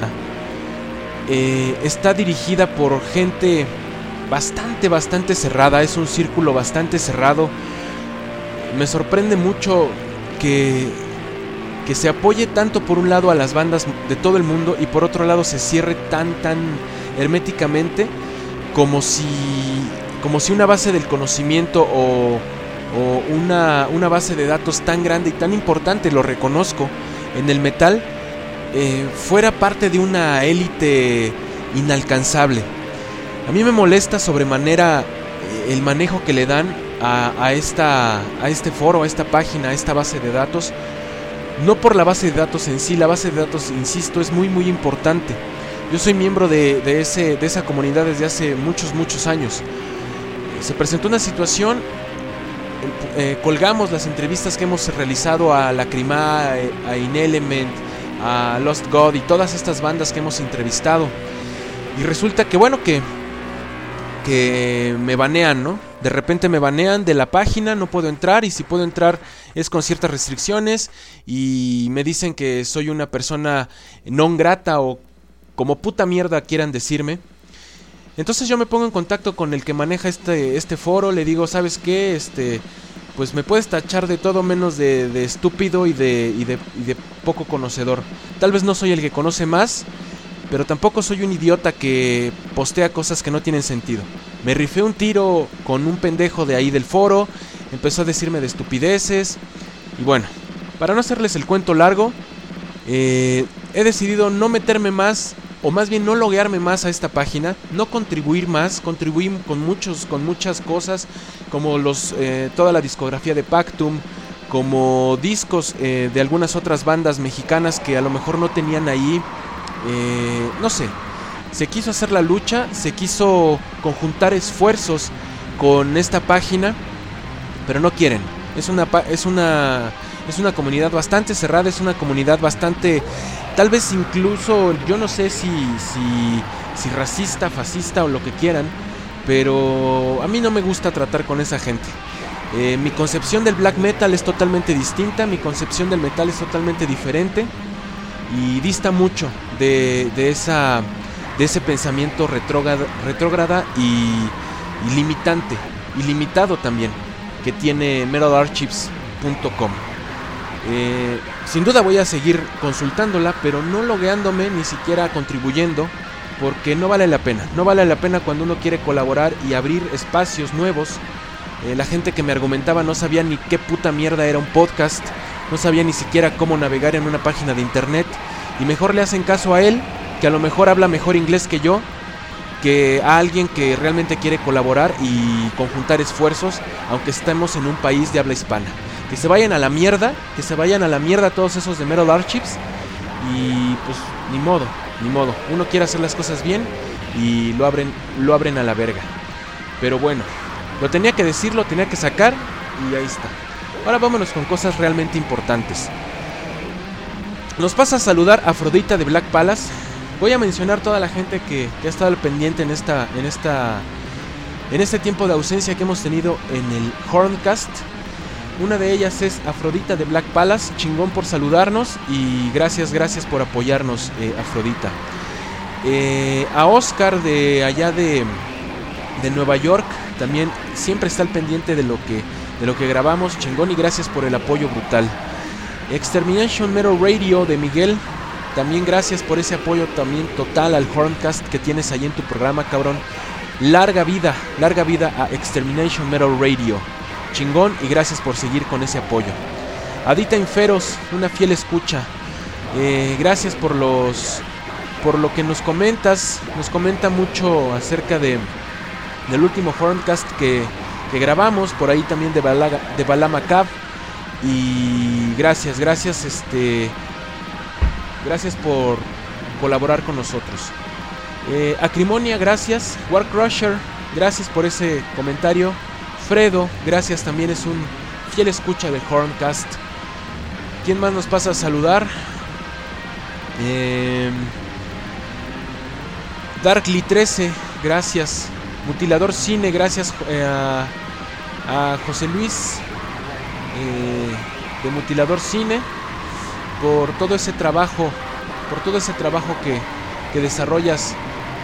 está dirigida por gente bastante cerrada. Es un círculo bastante cerrado. Me sorprende mucho que se apoye tanto por un lado a las bandas de todo el mundo y por otro lado se cierre tan herméticamente, como si una base del conocimiento o una base de datos tan grande y tan importante, lo reconozco, en el metal, fuera parte de una élite inalcanzable. A mí me molesta sobremanera el manejo que le dan a este foro, a esta página, a esta base de datos. No por la base de datos en sí, la base de datos, insisto, es muy importante. Yo soy miembro de esa comunidad desde hace muchos años. Se presentó una situación, colgamos las entrevistas que hemos realizado a Lacrima, a Inelement, a Lost God y todas estas bandas que hemos entrevistado. Y resulta que, bueno, que me banean, ¿no? De repente me banean de la página, no puedo entrar, y si puedo entrar es con ciertas restricciones, y me dicen que soy una persona non grata o como puta mierda quieran decirme. Entonces yo me pongo en contacto con el que maneja este foro, le digo, ¿sabes qué? Pues me puedes tachar de todo menos de estúpido y de poco conocedor. Tal vez no soy el que conoce más, pero tampoco soy un idiota que postea cosas que no tienen sentido. Me rifé un tiro con un pendejo de ahí del foro, empezó a decirme de estupideces. Y bueno, para no hacerles el cuento largo, he decidido no meterme más o más bien no loguearme más a esta página, no contribuir más, contribuir con muchas cosas, como toda la discografía de Pactum, como discos de algunas otras bandas mexicanas que a lo mejor no tenían ahí, no sé. Se quiso hacer la lucha, se quiso conjuntar esfuerzos con esta página, pero no quieren. Es una comunidad bastante cerrada, es una comunidad bastante, tal vez incluso, yo no sé si racista, fascista o lo que quieran, pero a mí no me gusta tratar con esa gente. Mi concepción del black metal es totalmente distinta, mi concepción del metal es totalmente diferente y dista mucho de ese pensamiento retrógrada y limitante y limitado también que tiene metalarchives.com. Sin duda voy a seguir consultándola, pero no logueándome ni siquiera contribuyendo, porque no vale la pena cuando uno quiere colaborar y abrir espacios nuevos. La gente que me argumentaba no sabía ni qué puta mierda era un podcast, no sabía ni siquiera cómo navegar en una página de internet, y mejor le hacen caso a él, que a lo mejor habla mejor inglés que yo, que a alguien que realmente quiere colaborar y conjuntar esfuerzos, aunque estemos en un país de habla hispana. Que se vayan a la mierda todos esos de Metal Archives, y pues ni modo. Uno quiere hacer las cosas bien y lo abren a la verga. Pero bueno, lo tenía que decir, lo tenía que sacar, y ahí está. Ahora vámonos con cosas realmente importantes. Nos pasa a saludar a Afrodita de Black Palace. Voy a mencionar toda la gente que ha estado al pendiente en este tiempo de ausencia que hemos tenido en el Horncast. Una de ellas es Afrodita de Black Palace. Chingón por saludarnos y gracias por apoyarnos, Afrodita. A Oscar de allá de Nueva York, también siempre está al pendiente de lo que grabamos. Chingón y gracias por el apoyo brutal. Extermination Metal Radio de Miguel, también gracias por ese apoyo también total al Horncast que tienes ahí en tu programa, cabrón. Larga vida a Extermination Metal Radio. Chingón y gracias por seguir con ese apoyo. Adita Inferos, una fiel escucha. Gracias por lo que nos comentas. Nos comenta mucho acerca del último Horncast que grabamos, por ahí también de Balama Cab. Y gracias por colaborar con nosotros. Acrimonia, gracias. Warcrusher, gracias por ese comentario. Fredo, gracias, también es un fiel escucha del Horncast. ¿Quién más nos pasa a saludar? Darkly 13, gracias. Mutilador Cine, gracias a José Luis de Mutilador Cine por todo ese trabajo que desarrollas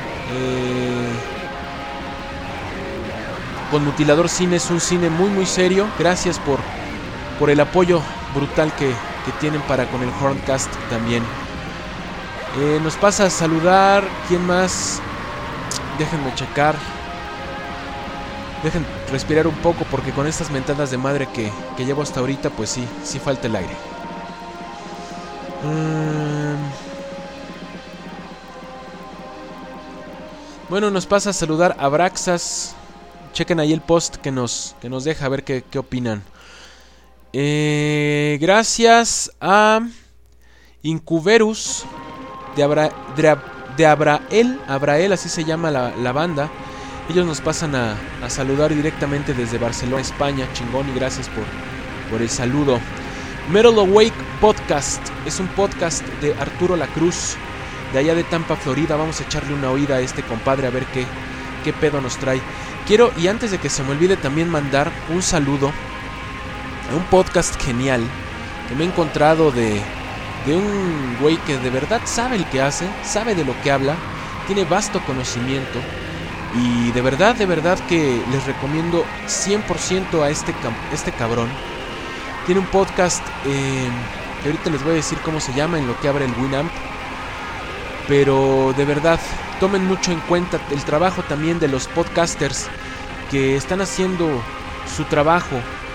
con Mutilador Cine. Es un cine muy muy serio. Gracias por el apoyo brutal que tienen para con el Horncast también. Nos pasa a saludar, ¿quién más? Déjenme checar. Dejen respirar un poco porque con estas mentadas de madre que llevo hasta ahorita, pues sí falta el aire. Bueno, nos pasa a saludar a Braxas. Chequen ahí el post que nos deja, a ver qué opinan. Gracias a Incuberus de Abrael, así se llama la banda. Ellos nos pasan a saludar directamente desde Barcelona, España. Chingón y gracias por el saludo. Metal Awake Podcast es un podcast de Arturo La Cruz, de allá de Tampa, Florida. Vamos a echarle una oída a este compadre a ver qué pedo nos trae. Quiero, y antes de que se me olvide, también mandar un saludo a un podcast genial que me he encontrado de un güey que de verdad sabe el que hace, sabe de lo que habla, tiene vasto conocimiento. Y de verdad que les recomiendo 100% a este cabrón. Tiene un podcast que ahorita les voy a decir cómo se llama, en lo que abre el Winamp. Pero de verdad, tomen mucho en cuenta el trabajo también de los podcasters que están haciendo su trabajo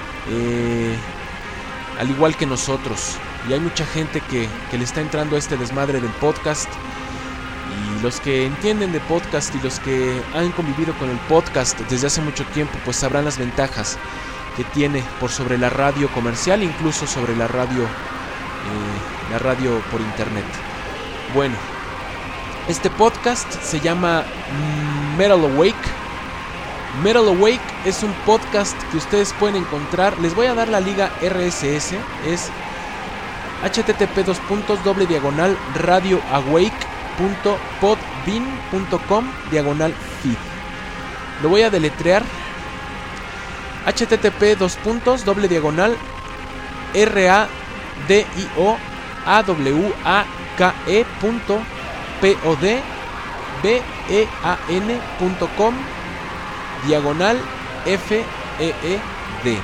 al igual que nosotros. Y hay mucha gente que le está entrando a este desmadre del podcast. Y los que entienden de podcast y los que han convivido con el podcast desde hace mucho tiempo, pues sabrán las ventajas que tiene por sobre la radio comercial, incluso sobre la radio por internet. Bueno, este podcast se llama Metal Awake. Metal Awake es un podcast que ustedes pueden encontrar. Les voy a dar la liga RSS. Es http://radioawake.podbean.com/feed. Lo voy a deletrear. http://radioawake.podbean.com/FEED.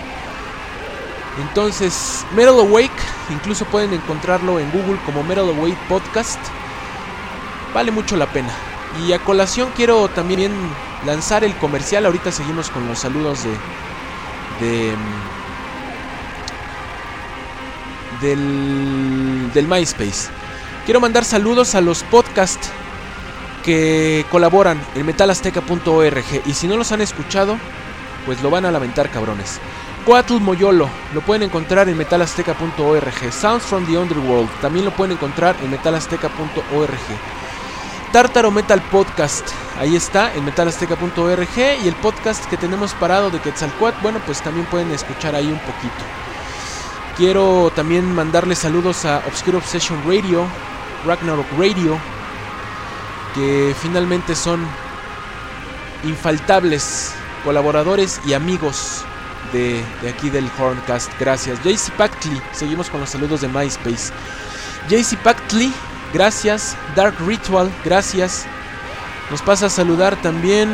Entonces, Metal Awake, incluso pueden encontrarlo en Google como Metal Awake Podcast. Vale mucho la pena. Y a colación quiero también lanzar el comercial. Ahorita seguimos con los saludos del MySpace. Quiero mandar saludos a los podcasts que colaboran en metalazteca.org. Y si no los han escuchado, pues lo van a lamentar, cabrones. Coatl Moyolo, lo pueden encontrar en metalazteca.org. Sounds from the Underworld, también lo pueden encontrar en metalazteca.org. Tártaro Metal Podcast, ahí está, en metalazteca.org. Y el podcast que tenemos parado de Quetzalcóatl, bueno, pues también pueden escuchar ahí un poquito. Quiero también mandarles saludos a Obscure Obsession Radio, Ragnarok Radio, que finalmente son infaltables colaboradores y amigos de aquí del Horncast. Gracias. JC Pactley, seguimos con los saludos de MySpace. JC Pactley, gracias. Dark Ritual, gracias. Nos pasa a saludar también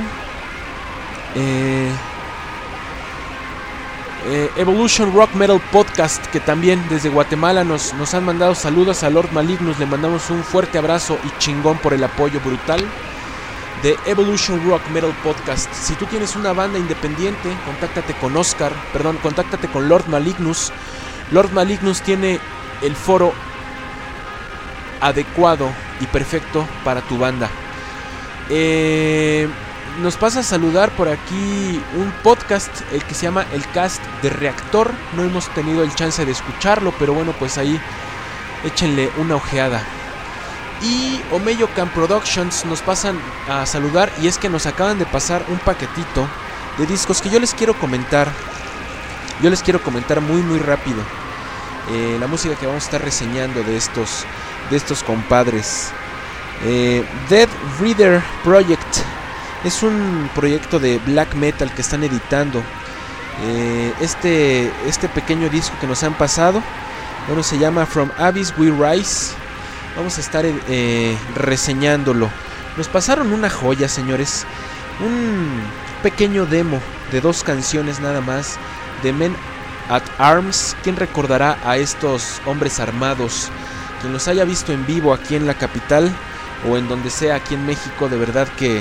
Evolution Rock Metal Podcast, que también desde Guatemala nos han mandado saludos. A Lord Malignus le mandamos un fuerte abrazo y chingón por el apoyo brutal de Evolution Rock Metal Podcast. Si tú tienes una banda independiente, contáctate con Lord Malignus. Lord Malignus tiene el foro adecuado y perfecto para tu banda. Nos pasa a saludar por aquí un podcast, el que se llama El Cast de Reactor. No hemos tenido el chance de escucharlo, pero bueno, pues ahí échenle una ojeada. Y Omeyo Camp Productions nos pasan a saludar, y es que nos acaban de pasar un paquetito de discos que yo les quiero comentar. Muy muy rápido. La música que vamos a estar reseñando de estos compadres. Dead Reader Project es un proyecto de black metal que están editando. Este pequeño disco que nos han pasado, bueno, se llama From Abyss We Rise. Vamos a estar reseñándolo. Nos pasaron una joya, señores. Un pequeño demo de 2 canciones nada más, de Men at Arms. ¿Quién recordará a estos hombres armados? Quien los haya visto en vivo aquí en la capital o en donde sea aquí en México, de verdad que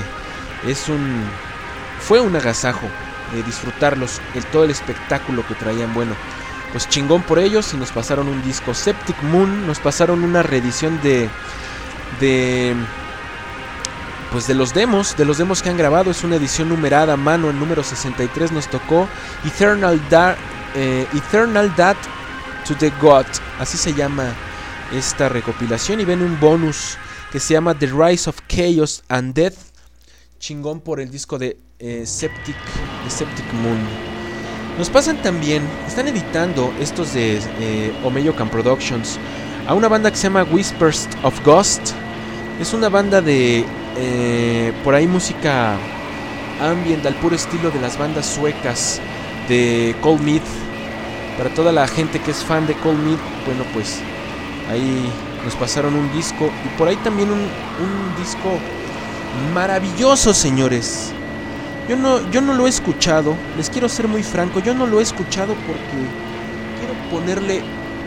fue un agasajo disfrutarlos, todo el espectáculo que traían. Bueno, pues chingón por ellos. Y nos pasaron un disco. Septic Moon nos pasaron una reedición de los demos que han grabado. Es una edición numerada a mano. El número 63 nos tocó Eternal Death to the God, así se llama esta recopilación. Y ven un bonus que se llama The Rise of Chaos and Death. Chingón por el disco de Septic Moon. Nos pasan también, están editando estos de Omeyo Camp Productions a una banda que se llama Whispers of Ghost. Es una banda de por ahí música ambient al puro estilo de las bandas suecas de Cold Meat. Para toda la gente que es fan de Cold Meat, bueno, pues ahí nos pasaron un disco. Y por ahí también un disco maravilloso, señores. Yo no lo he escuchado, les quiero ser muy franco, yo no lo he escuchado porque quiero ponerle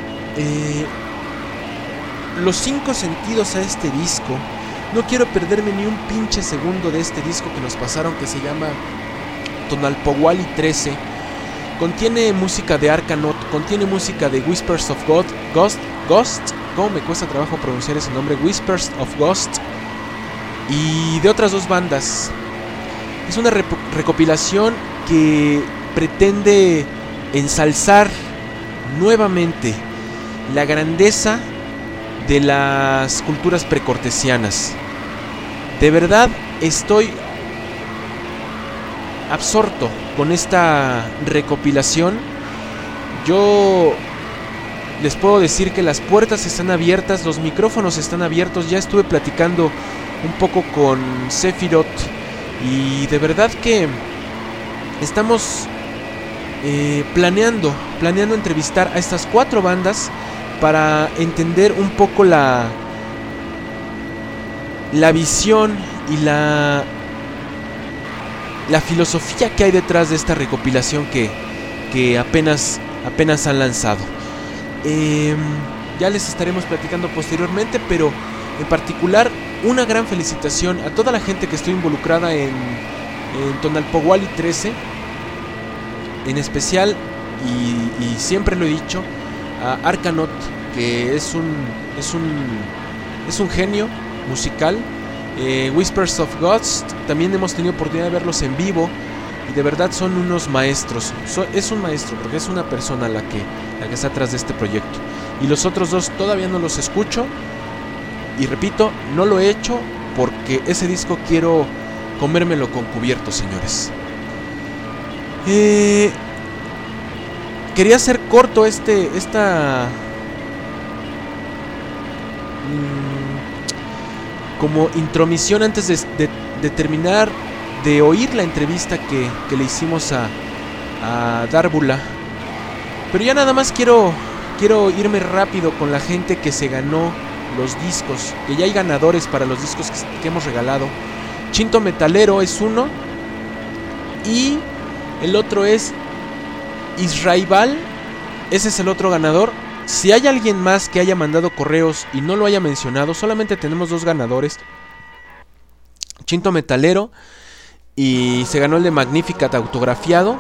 los 5 sentidos a este disco. No quiero perderme ni un pinche segundo de este disco que nos pasaron, que se llama Tonalpowali 13. Contiene música de Arcanaut, contiene música de Whispers of Ghost. ¿Cómo me cuesta trabajo pronunciar ese nombre? Whispers of Ghost. y de otras 2 bandas. Es una recopilación que pretende ensalzar nuevamente la grandeza de las culturas precortesianas. De verdad estoy absorto con esta recopilación. Yo les puedo decir que las puertas están abiertas, los micrófonos están abiertos. Ya estuve platicando un poco con Sephiroth y de verdad que estamos planeando entrevistar a estas 4 bandas para entender un poco la visión y la filosofía que hay detrás de esta recopilación que apenas han lanzado. Ya les estaremos platicando posteriormente, pero en particular una gran felicitación a toda la gente que estoy involucrada en Tonalpohualli 13, en especial, y siempre lo he dicho, a Arcanaut, que es un genio musical. Whispers of Gods, también hemos tenido oportunidad de verlos en vivo y de verdad son unos maestros. Es un maestro porque es una persona la que está atrás de este proyecto. Y los otros 2 todavía no los escucho. Y repito, no lo he hecho porque ese disco quiero comérmelo con cubiertos, señores. Quería hacer corto como intromisión antes de terminar de oír la entrevista que le hicimos a Dárbula. Pero ya nada más quiero irme rápido con la gente que se ganó los discos, que ya hay ganadores para los discos que hemos regalado. Chinto Metalero es uno, y el otro es Israibal, ese es el otro ganador. Si hay alguien más que haya mandado correos y no lo haya mencionado, solamente tenemos 2 ganadores. Chinto Metalero, y se ganó el de Magnificat autografiado,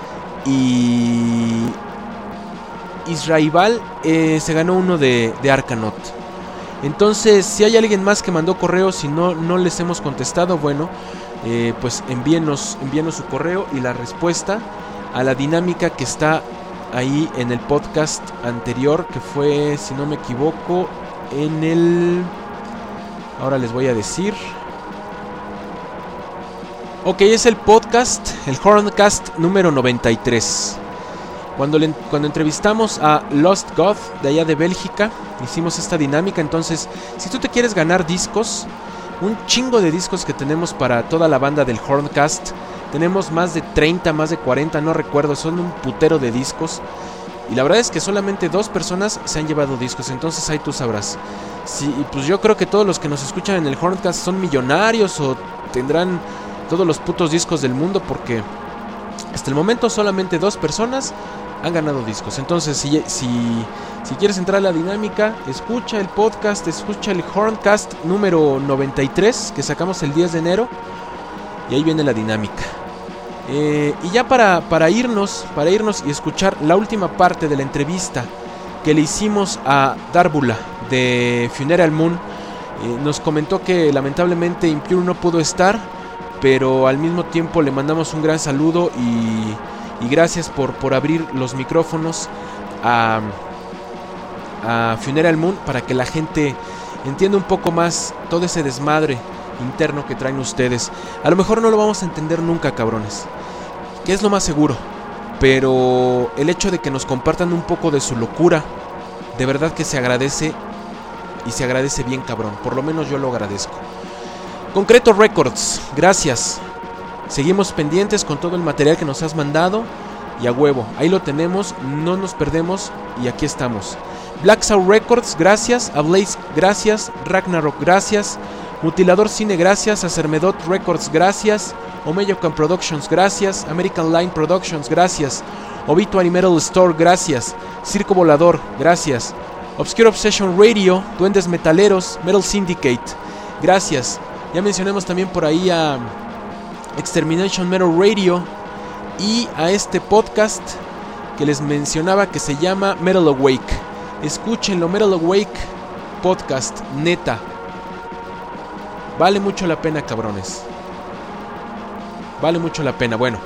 y Israibal se ganó uno de Arcanaut. Entonces, si hay alguien más que mandó correos y no les hemos contestado, bueno, pues envíenos su correo y la respuesta a la dinámica que está ahí en el podcast anterior, que fue, si no me equivoco, ahora les voy a decir. Ok, es el podcast, el Horncast número 93. Cuando entrevistamos a Lost God de allá de Bélgica, hicimos esta dinámica. Entonces, si tú te quieres ganar discos, un chingo de discos que tenemos para toda la banda del Horncast, tenemos más de 30, más de 40, no recuerdo, son un putero de discos. Y la verdad es que solamente 2 personas se han llevado discos, entonces ahí tú sabrás. Sí, pues yo creo que todos los que nos escuchan en el Horncast son millonarios o tendrán todos los putos discos del mundo, porque hasta el momento solamente 2 personas han ganado discos. Entonces, si quieres entrar a la dinámica, escucha el podcast, escucha el Horncast número 93 que sacamos el 10 de enero, y ahí viene la dinámica. Y ya para irnos y escuchar la última parte de la entrevista que le hicimos a Dárbula de Funeral Moon, nos comentó que lamentablemente Impure no pudo estar, pero al mismo tiempo le mandamos un gran saludo y gracias por abrir los micrófonos a Funeral Moon para que la gente entienda un poco más todo ese desmadre interno que traen ustedes. A lo mejor no lo vamos a entender nunca, cabrones, que es lo más seguro, pero el hecho de que nos compartan un poco de su locura, de verdad que se agradece, y se agradece bien cabrón. Por lo menos yo lo agradezco. Concreto Records, gracias. Seguimos pendientes con todo el material que nos has mandado, y a huevo, ahí lo tenemos, no nos perdemos, y aquí estamos. Black Soul Records, gracias. A Blaze, gracias. Ragnarok, gracias. Mutilador Cine, gracias. A Cermedot Records, gracias. Omeyocan Productions, gracias. American Line Productions, gracias. Obituary Metal Store, gracias. Circo Volador, gracias. Obscure Obsession Radio, Duendes Metaleros, Metal Syndicate, gracias. Ya mencionamos también por ahí a Extermination Metal Radio y a este podcast que les mencionaba que se llama Metal Awake. Escúchenlo, Metal Awake Podcast, neta. Vale mucho la pena, cabrones. Vale mucho la pena. Bueno,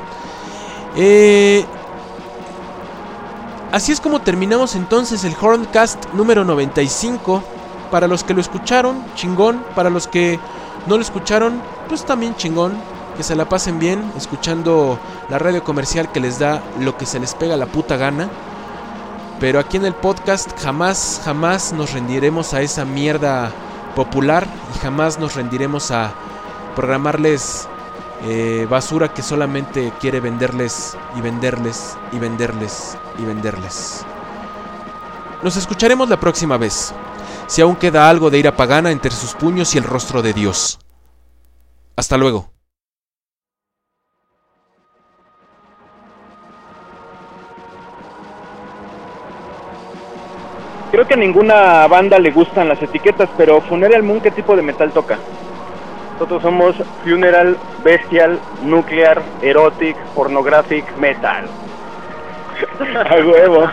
así es como terminamos entonces el Horncast número 95. Para los que lo escucharon, chingón. Para los que no lo escucharon, pues también chingón. Que se la pasen bien escuchando la radio comercial que les da lo que se les pega la puta gana. Pero aquí en el podcast jamás nos rendiremos a esa mierda popular. Y jamás nos rendiremos a programarles basura que solamente quiere venderles y venderles y venderles y venderles. Nos escucharemos la próxima vez, si aún queda algo de ira pagana entre sus puños y el rostro de Dios. Hasta luego. Creo que a ninguna banda le gustan las etiquetas, pero Funeral Moon, ¿qué tipo de metal toca? Nosotros somos Funeral, Bestial, Nuclear, Erotic, Pornographic, Metal. A huevo.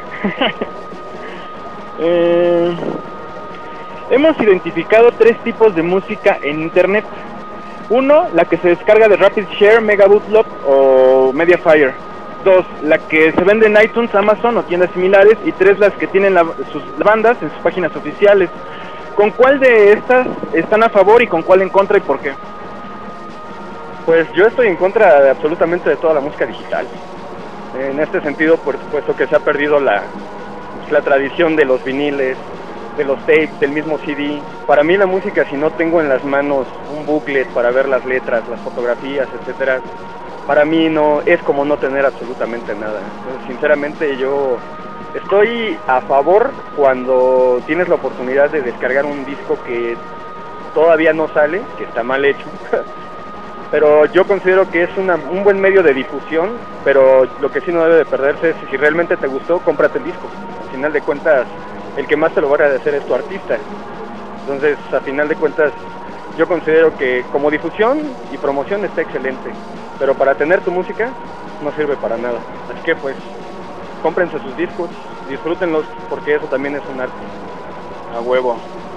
Hemos identificado 3 tipos de música en internet. 1, la que se descarga de Rapid Share, Mega Bootleg o Mediafire. 2, la que se vende en iTunes, Amazon o tiendas similares. Y 3, las que tienen sus bandas en sus páginas oficiales. ¿Con cuál de estas están a favor y con cuál en contra y por qué? Pues yo estoy en contra de absolutamente de toda la música digital. En este sentido, por supuesto que se ha perdido la tradición de los viniles, de los tapes, del mismo CD. Para mí la música, si no tengo en las manos un booklet para ver las letras, las fotografías, etcétera, para mí no es como no tener absolutamente nada. Entonces, sinceramente yo estoy a favor cuando tienes la oportunidad de descargar un disco que todavía no sale, que está mal hecho. Pero yo considero que es un buen medio de difusión, pero lo que sí no debe de perderse es si realmente te gustó, cómprate el disco. Al final de cuentas, el que más te lo va a agradecer es tu artista. Entonces, a final de cuentas, yo considero que como difusión y promoción está excelente, pero para tener tu música no sirve para nada. Así que pues, cómprense sus discos, disfrútenlos, porque eso también es un arte. A huevo.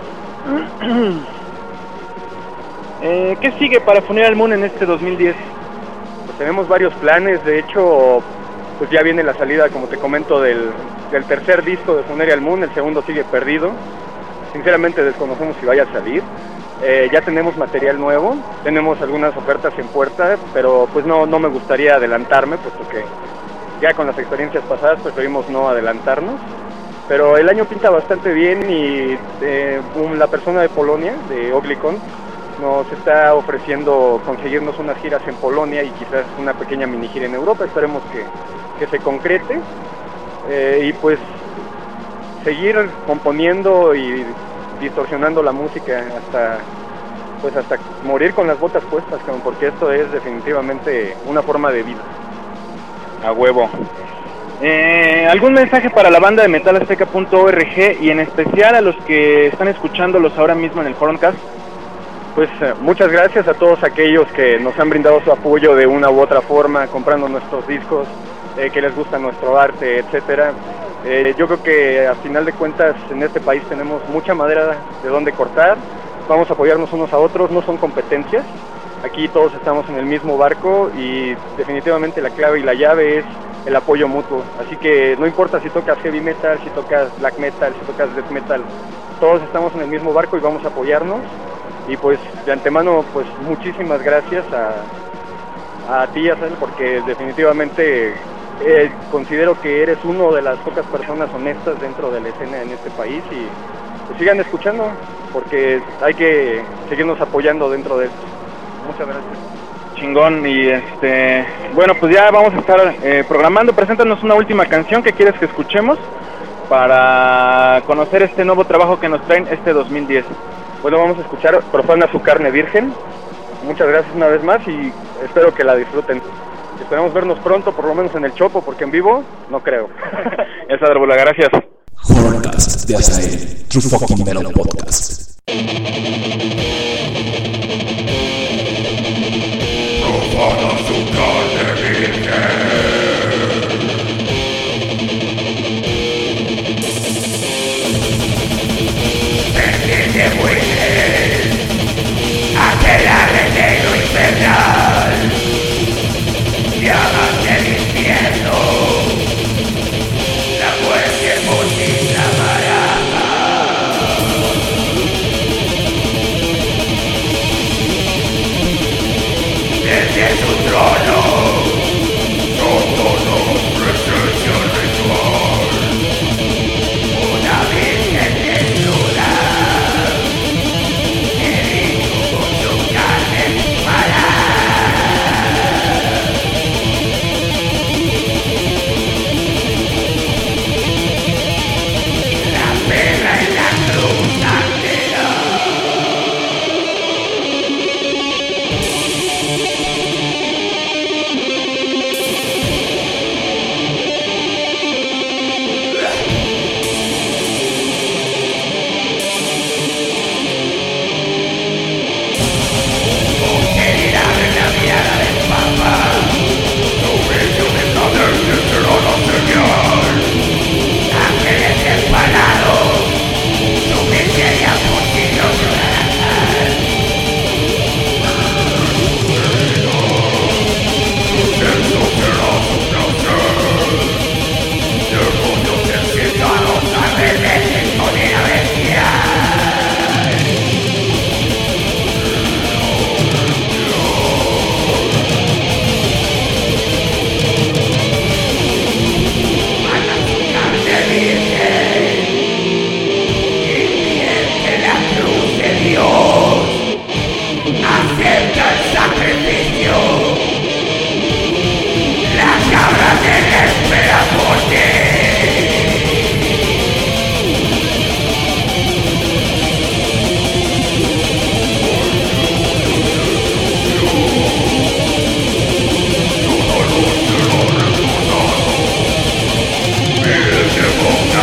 ¿Qué sigue para Funeral Moon en este 2010? Pues tenemos varios planes. De hecho, pues ya viene la salida, como te comento, del tercer disco de Funeral Moon. El segundo sigue perdido. Sinceramente desconocemos si vaya a salir. Ya tenemos material nuevo, tenemos algunas ofertas en puerta, pero pues no me gustaría adelantarme, puesto que ya con las experiencias pasadas preferimos no adelantarnos. Pero el año pinta bastante bien y la persona de Polonia, de Oglicon, nos está ofreciendo conseguirnos unas giras en Polonia y quizás una pequeña mini gira en Europa. Esperemos que se concrete y pues seguir componiendo y distorsionando la música hasta morir con las botas puestas, porque esto es definitivamente una forma de vida. A huevo. ¿Algún mensaje para la banda de metalazteca.org y en especial a los que están escuchándolos ahora mismo en el Horncast? Pues muchas gracias a todos aquellos que nos han brindado su apoyo de una u otra forma, comprando nuestros discos, que les gusta nuestro arte, etcétera. Yo creo que a final de cuentas en este país tenemos mucha madera de donde cortar. Vamos a apoyarnos unos a otros, no son competencias. Aquí todos estamos en el mismo barco y definitivamente la clave y la llave es el apoyo mutuo. Así que no importa si tocas heavy metal, si tocas black metal, si tocas death metal, todos estamos en el mismo barco y vamos a apoyarnos. Y pues de antemano, pues muchísimas gracias a ti, Azel, porque definitivamente considero que eres uno de las pocas personas honestas dentro de la escena en este país y pues sigan escuchando, porque hay que seguirnos apoyando dentro de esto. Muchas gracias. Chingón. Y bueno, pues ya vamos a estar programando. Preséntanos una última canción que quieres que escuchemos para conocer este nuevo trabajo que nos traen este 2010. Bueno, vamos a escuchar Profana su carne virgen. Muchas gracias una vez más y espero que la disfruten. Esperamos vernos pronto, por lo menos en el Chopo, porque en vivo no creo. Esa Drácula, gracias. Horncast de Azael, True Fucking Metal Podcast. Profana su carne virgen. Desde muere will